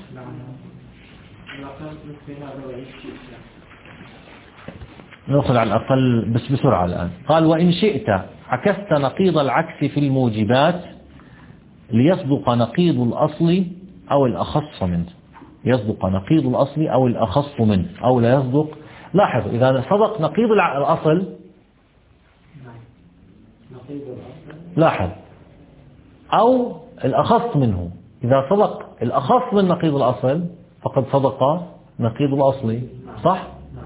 A: نأخذ على الأقل بس بسرعة الآن. قال وإن شئت عكست نقيض العكس في الموجبات ليصدق نقيض الأصل أو الأخص منه. يصدق نقيض الأصل أو الأخص منه، أو لا يصدق. لاحظ إذا صدق نقيض الأصل، لاحظ، أو الأخص منه. إذا صدق الأخص من نقيض الأصل فقد صدق نقيض الأصل، صح؟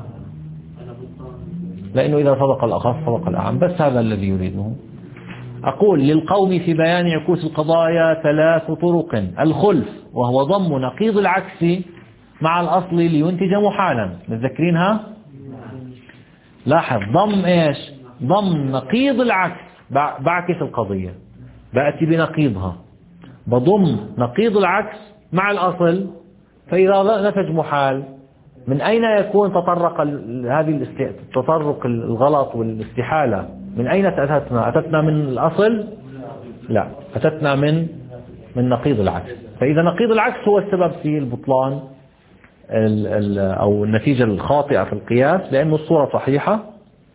A: لأنه إذا صدق الأخص صدق الأعم. بس هذا الذي يريده. أقول للقوم في بيان عكوس القضايا ثلاث طرق: الخلف وهو ضم نقيض العكس مع الأصل لينتج محالا. متذكرينها؟ لاحظ ضم إيش؟ ضم نقيض العكس. بعكس القضية، بأتي بنقيضها، بضم نقيض العكس مع الأصل، فإذا نتج محال من أين يكون تطرق هذه التطرق الغلط والاستحالة؟ من أين أتتنا؟ أتتنا من الأصل؟ لا، أتتنا من من نقيض العكس. فإذا نقيض العكس هو السبب في البطلان أو النتيجة الخاطئة في القياس، لأن الصورة صحيحة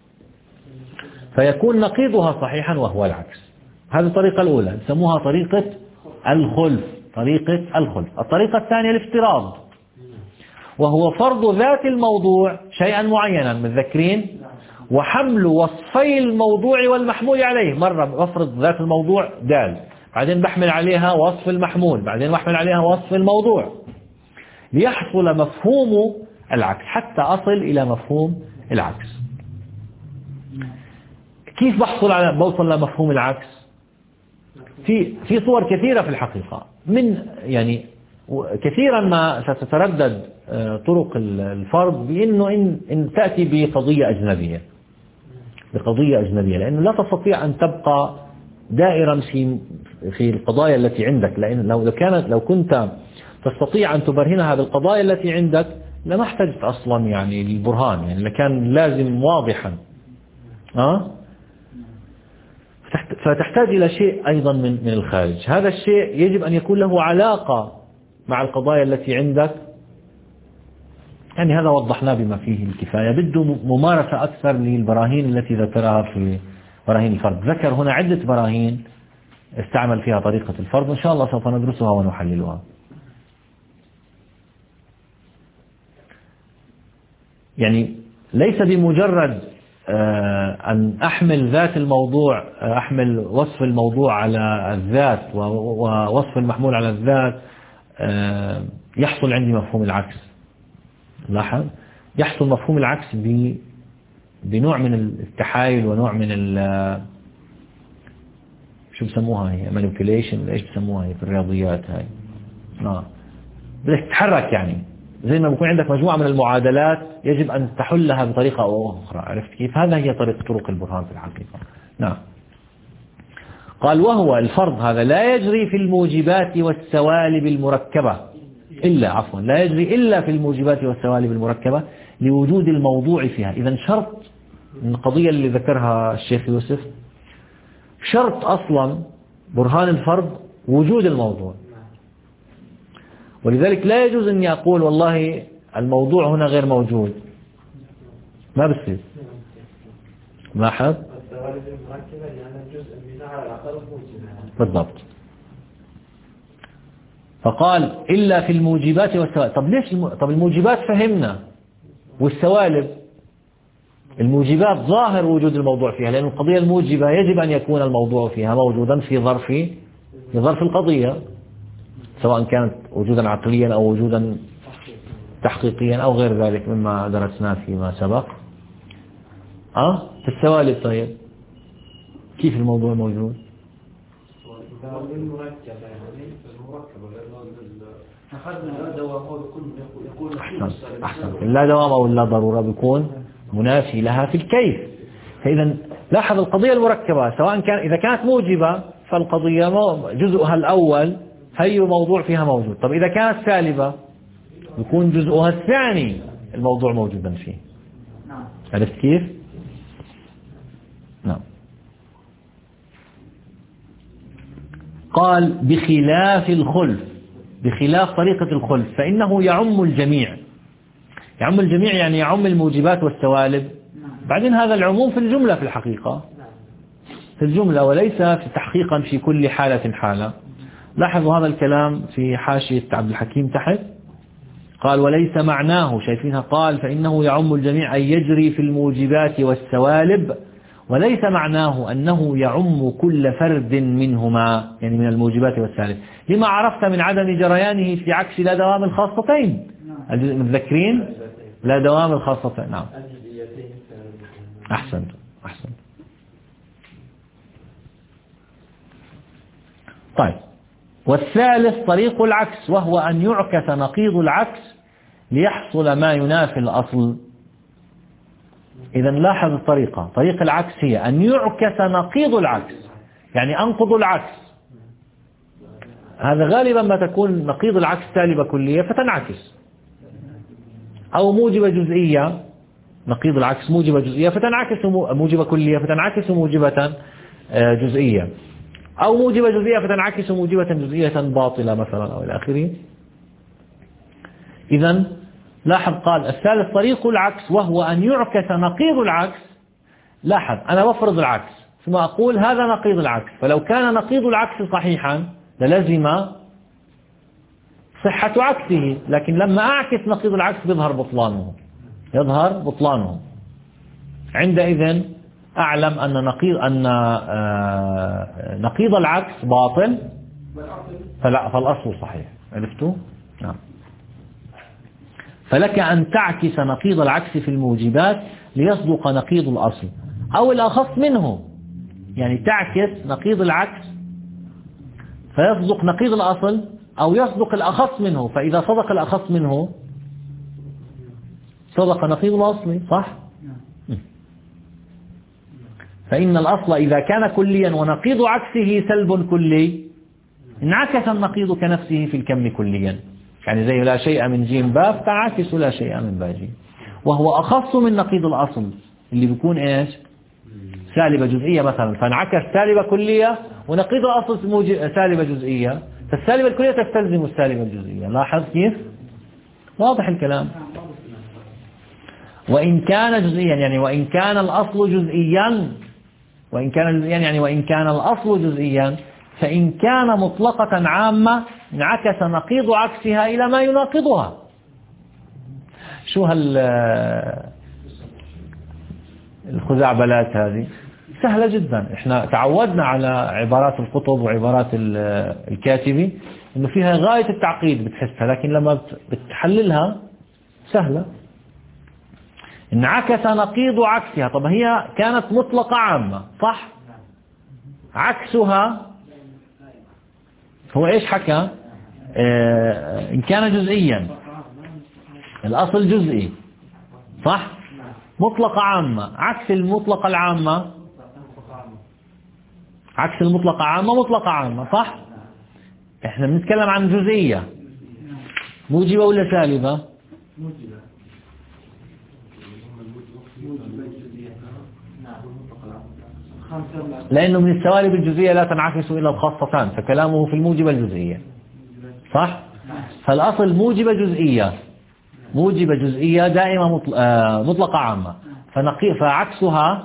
A: فيكون نقيضها صحيحا وهو العكس. هذه الطريقة الأولى نسموها طريقة الخلف. طريقة الخلف. الطريقة الثانية الافتراض، وهو فرض ذات الموضوع شيئا معينا. متذكرين؟ وحمل وصفي الموضوع والمحمول عليه. مرة بفرض ذات الموضوع دال، بعدين بحمل عليها وصف المحمول، بعدين بحمل عليها وصف الموضوع، ليحصل مفهوم العكس، حتى أصل إلى مفهوم العكس. كيف بحصل على بوصل لمفهوم العكس؟ في في صور كثيرة في الحقيقة. من يعني كثيرا ما ستتردد طرق الفرض بأنه إن, إن تأتي بقضية أجنبية بقضية أجنبية لأنه لا تستطيع أن تبقى دائرا في في القضايا التي عندك. لأن لو كانت لو كنت تستطيع أن تبرهنها بالقضايا التي عندك لما احتجت أصلا يعني البرهان، يعني لكان لازم واضحا. أه؟ فتحتاج إلى شيء أيضا من من الخارج. هذا الشيء يجب أن يكون له علاقة مع القضايا التي عندك. يعني هذا وضحناه بما فيه الكفاية. بده ممارسة أكثر للبراهين التي ذكرها في براهين الفرض. ذكر هنا عدة براهين استعمل فيها طريقة الفرض، وإن شاء الله سوف ندرسها ونحللها. يعني ليس بمجرد أن أحمل ذات الموضوع، أحمل وصف الموضوع على الذات ووصف المحمول على الذات يحصل عندي مفهوم العكس. لاحظ، يحصل مفهوم العكس بنوع من التحايل ونوع من ال شو بسموها هي manipulation، ايش بسموها هي في الرياضيات هاي. آه. بدك تتحرك، يعني زي ما بيكون عندك مجموعة من المعادلات يجب أن تحلها بطريقة أو أخرى. عرفت كيف؟ هذا هي طريقة طرق البرهان في الحقيقة. نعم. قال وهو الفرض هذا لا يجري في الموجبات والسوالب المركبة. إلا عفوا لا يجري إلا في الموجبات والسوالب المركبة لوجود الموضوع فيها. إذا شرط من القضية اللي ذكرها الشيخ يوسف، شرط أصلا برهان الفرض وجود الموضوع، ولذلك لا يجوز أن يقول والله الموضوع هنا غير موجود، ما بصير. لاحظ بالضبط. فقال إلا في الموجبات والسوالب. طب ليش الم... طب الموجبات فهمنا، والسوالب الموجبات ظاهر وجود الموضوع فيها، لأن القضية الموجبة يجب أن يكون الموضوع فيها موجودا في ظرف في ظرف القضية، سواء كانت وجودا عقليا أو وجودا تحقيقيا أو غير ذلك مما درسناه فيما سبق. أه في السوالب طيب كيف الموضوع موجود؟ أحسن أحسن لا دوام أو لا ضرورة بيكون منافي لها في الكيف. فإذا لاحظ القضية المركبة سواء كان إذا كانت موجبة فالقضية جزءها الأول هي موضوع فيها موجود. طب إذا كانت سالبة يكون جزءها الثاني الموضوع موجودا فيه. عرفت كيف؟ نعم. قال بخلاف الخلف، بخلاف طريقة الخلف فإنه يعم الجميع. يعم الجميع يعني يعم الموجبات والسوالب. بعدين هذا العموم في الجملة في الحقيقة في الجملة وليس في تحقيقا في كل حالة حالة. لاحظوا هذا الكلام في حاشية عبد الحكيم تحت، قال وليس معناه، شايفينها، قال فإنه يعم الجميع أي يجري في الموجبات والسوالب، وليس معناه أنه يعم كل فرد منهما يعني من الموجبات والسوالب، لما عرفت من عدم جريانه في عكس لا دوام الخاصتين. متذكرين لا دوام الخاصتين. نعم أحسنت أحسنت. طيب والثالث طريق العكس، وهو أن يعكس نقيض العكس ليحصل ما ينافي الأصل. إذا لاحظ الطريقة، طريق العكس هي أن يعكس نقيض العكس، يعني أنقض العكس. هذا غالبا ما تكون نقيض العكس سالبة كلية فتنعكس، أو موجبة جزئية، نقيض العكس موجبة جزئية فتنعكس موجبة كلية فتنعكس موجبة جزئية، أو موجبة جزئية فتنعكس موجبة جزئية باطلة مثلا أو إلى آخره. إذا لاحظ قال الثالث طريق العكس، وهو أن يعكس نقيض العكس. لاحظ أنا بفرض العكس ثم أقول هذا نقيض العكس، فلو كان نقيض العكس صحيحا للزم صحة عكسه، لكن لما أعكس نقيض العكس يظهر بطلانه يظهر بطلانه عندئذ أعلم أن نقيض أن نقيض العكس باطل فلا فالأصل صحيح. عرفتوا؟ نعم. فلك أن تعكس نقيض العكس في الموجبات ليصدق نقيض الأصل أو الأخص منه، يعني تعكس نقيض العكس فيصدق نقيض الأصل أو يصدق الأخص منه، فإذا صدق الأخص منه صدق نقيض الأصل. صح؟ فإن الأصل إذا كان كليا ونقيض عكسه سلب كلي انعكس النقيض كنفسه في الكم كليا، يعني زي لا شيء من جيم باب تعاكس لا شيء من باجي، وهو أخص من نقيض الأصل اللي بيكون إيش سالبة جزئية مثلا، فانعكس سالبة كلية ونقيض الأصل سالبة جزئية، فالسالبة الكلية تستلزم السالبة الجزئية. لاحظ كيف؟ واضح الكلام. وإن كان جزئيا يعني وإن كان الأصل جزئيا وإن كان جزئيا يعني وإن كان الأصل جزئيا فإن كان مطلقة عامة انعكس نقيض عكسها إلى ما يناقضها. شو هال الخزعبلات هذه؟ سهلة جدا. احنا تعودنا على عبارات الخطب وعبارات الكاتبي انه فيها غاية التعقيد بتحسها، لكن لما بتحللها سهلة. انعكس نقيض عكسها. طب هي كانت مطلقة عامة صح؟ عكسها هو ايش حكى؟ اه ان كان جزئيا الاصل جزئي صح؟ مطلقة عامة. عكس المطلقة العامة عكس المطلقة عامة مطلقة عامة صح؟ احنا بنتكلم عن جزئية. موجبة ولا سالبة؟
B: موجبة.
A: لأنه من السوالب الجزئية لا تنعكس إلى الخاصتان، فكلامه في الموجبة الجزئية صح؟ فالأصل موجبة جزئية، موجبة جزئية دائمة مطلقة عامة، فنقي فعكسها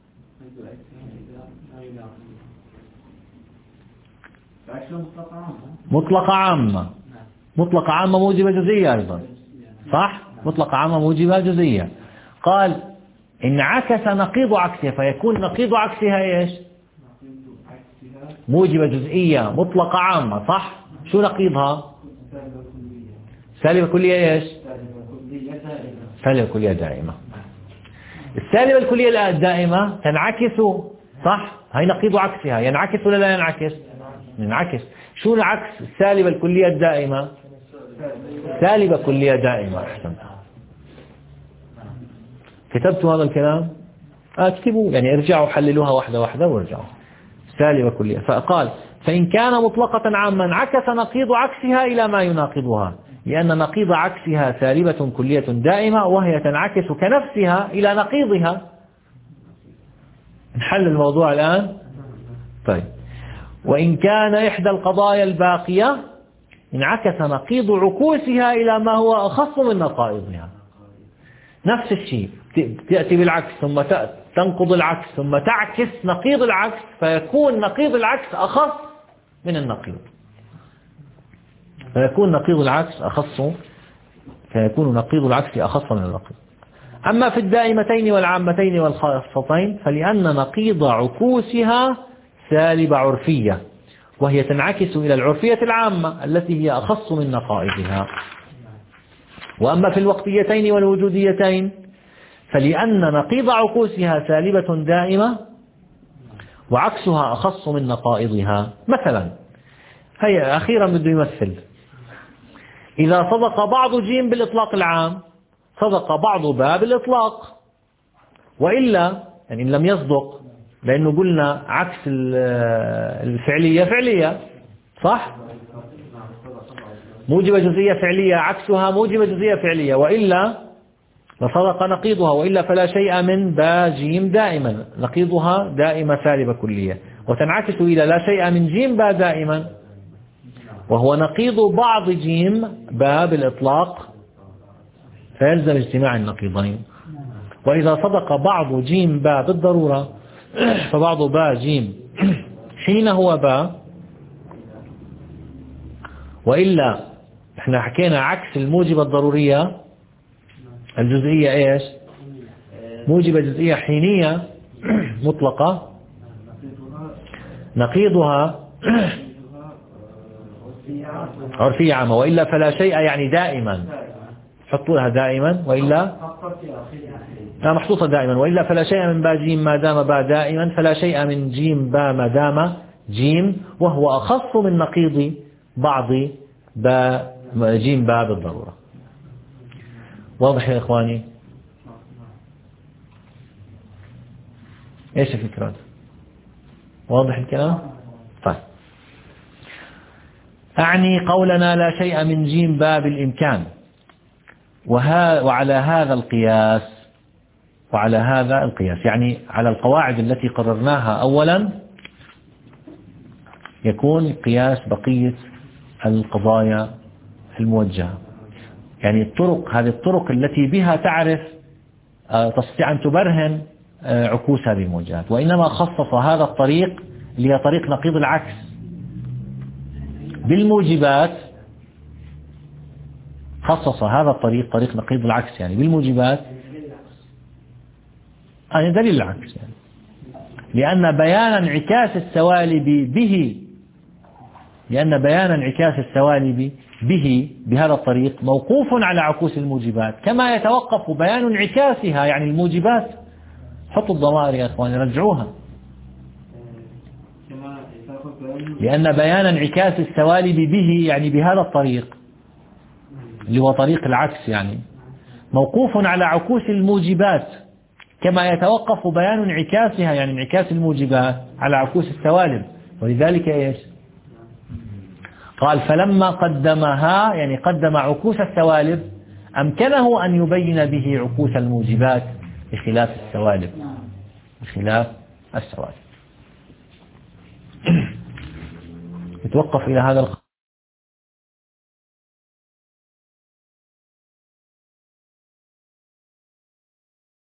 A: مطلقة عامة، مطلقة عامة موجبة جزئية أيضا صح؟ مطلقة عامة موجبة جزئية. قال انعكس نقيض عكسها، فيكون نقيض عكسها ايش؟ موجبة جزئية مطلقة عامة صح؟ شو نقيضها؟ سالبة كلية ايش؟ سالبة كلية دائمة. السالبة الكلية الدائمة تنعكس صح؟ هي نقيض عكسها، ينعكس ولا لا ينعكس؟ ينعكس. شو العكس السالبة الكلية الدائمة؟ سالبة كلية دائمة. أحسنت. كتبتوا هذا الكلام؟ اكتبوا يعني ارجعوا حللوها واحدة واحدة وارجعوا. سالبة كلية. فقال فإن كان مطلقة عاما انعكس نقيض عكسها إلى ما يناقضها، لأن نقيض عكسها سالبة كلية دائمة وهي تنعكس كنفسها إلى نقيضها. نحل الموضوع الآن. طيب وإن كان إحدى القضايا الباقية انعكس نقيض عكوسها إلى ما هو أخص من نقائضها. نفس الشيء تأتي بالعكس ثم تنقض العكس ثم تعكس نقيض العكس، فيكون نقيض العكس أخص من النقيض، فيكون نقيض العكس أخص فيكون نقيض العكس أخص من النقيض. أما في الدائمتين والعامتين والخاصتين فلأن نقيض عكوسها سالب عرفية، وهي تنعكس إلى العرفية العامة التي هي أخص من نقائضها. وأما في الوقتيتين والوجوديتين فلأن نقيض عكوسها سالبة دائمة وعكسها أخص من نقائضها. مثلا هيا أخيرا بده يمثل، إذا صدق بعض جيم بالإطلاق العام صدق بعض باء بالإطلاق، وإلا يعني إن لم يصدق، لأنه قلنا عكس الفعلية فعلية صح؟ موجبة جزئية فعلية عكسها موجبة جزئية فعلية، وإلا لصدق نقيضها، وإلا فلا شيء من باء جيم دائما، نقيضها دائمة سالبة كلية، وتنعكس إلى لا شيء من جيم باء دائما، وهو نقيض بعض جيم باء بالإطلاق، فيلزم اجتماع النقيضين. وإذا صدق بعض جيم باء بالضرورة فبعض باء جيم حين هو باء، وإلا احنا حكينا عكس الموجبة الضرورية الجزئية ايش؟ موجبة جزئية حينية مطلقة، نقيضها عرفية عامة، وإلا فلا شيء يعني دائما، حطوا لها دائما، وإلا لا محطوطة دائما، وإلا فلا شيء من باء جيم ما دام باء دائما، فلا شيء من جيم باء ما دام جيم، وهو أخص من نقيض بعض باء جيم باء بالضرورة. واضح يا إخواني؟ إيش الفكرة؟ واضح الكلام؟ طيب أعني قولنا لا شيء من جيم باء بالإمكان، وها وعلى هذا القياس وعلى هذا القياس يعني على القواعد التي قررناها أولا يكون قياس بقية القضايا الموجهة، يعني الطرق هذه الطرق التي بها تعرف تستطيع أن تبرهن عكوس هذه الموجهات، وإنما خصص هذا الطريق اللي هي طريق نقيض العكس بالموجبات، خصص هذا الطريق طريق نقيض العكس يعني بالموجبات، يعني دليل العكس يعني، لأن بيان انعكاس السوالب به لأن بيان انعكاس السوالب به بهذا الطريق موقوف على عكوس الموجبات، كما يتوقف بيان انعكاسها يعني الموجبات. حطوا الضمائر يا أخواني رجعوها، لأن بيان انعكاس السوالب به يعني بهذا الطريق اللي هو طريق العكس يعني موقوف على عكوس الموجبات، كما يتوقف بيان انعكاسها يعني انعكاس الموجبات على عكوس السوالب. ولذلك ايش قال فلما قدمها يعني قدم عكوس السوالب أمكنه أن يبين به عكوس الموجبات بخلاف السوالب بخلاف السوالب. يتوقف إلى هذا القدر.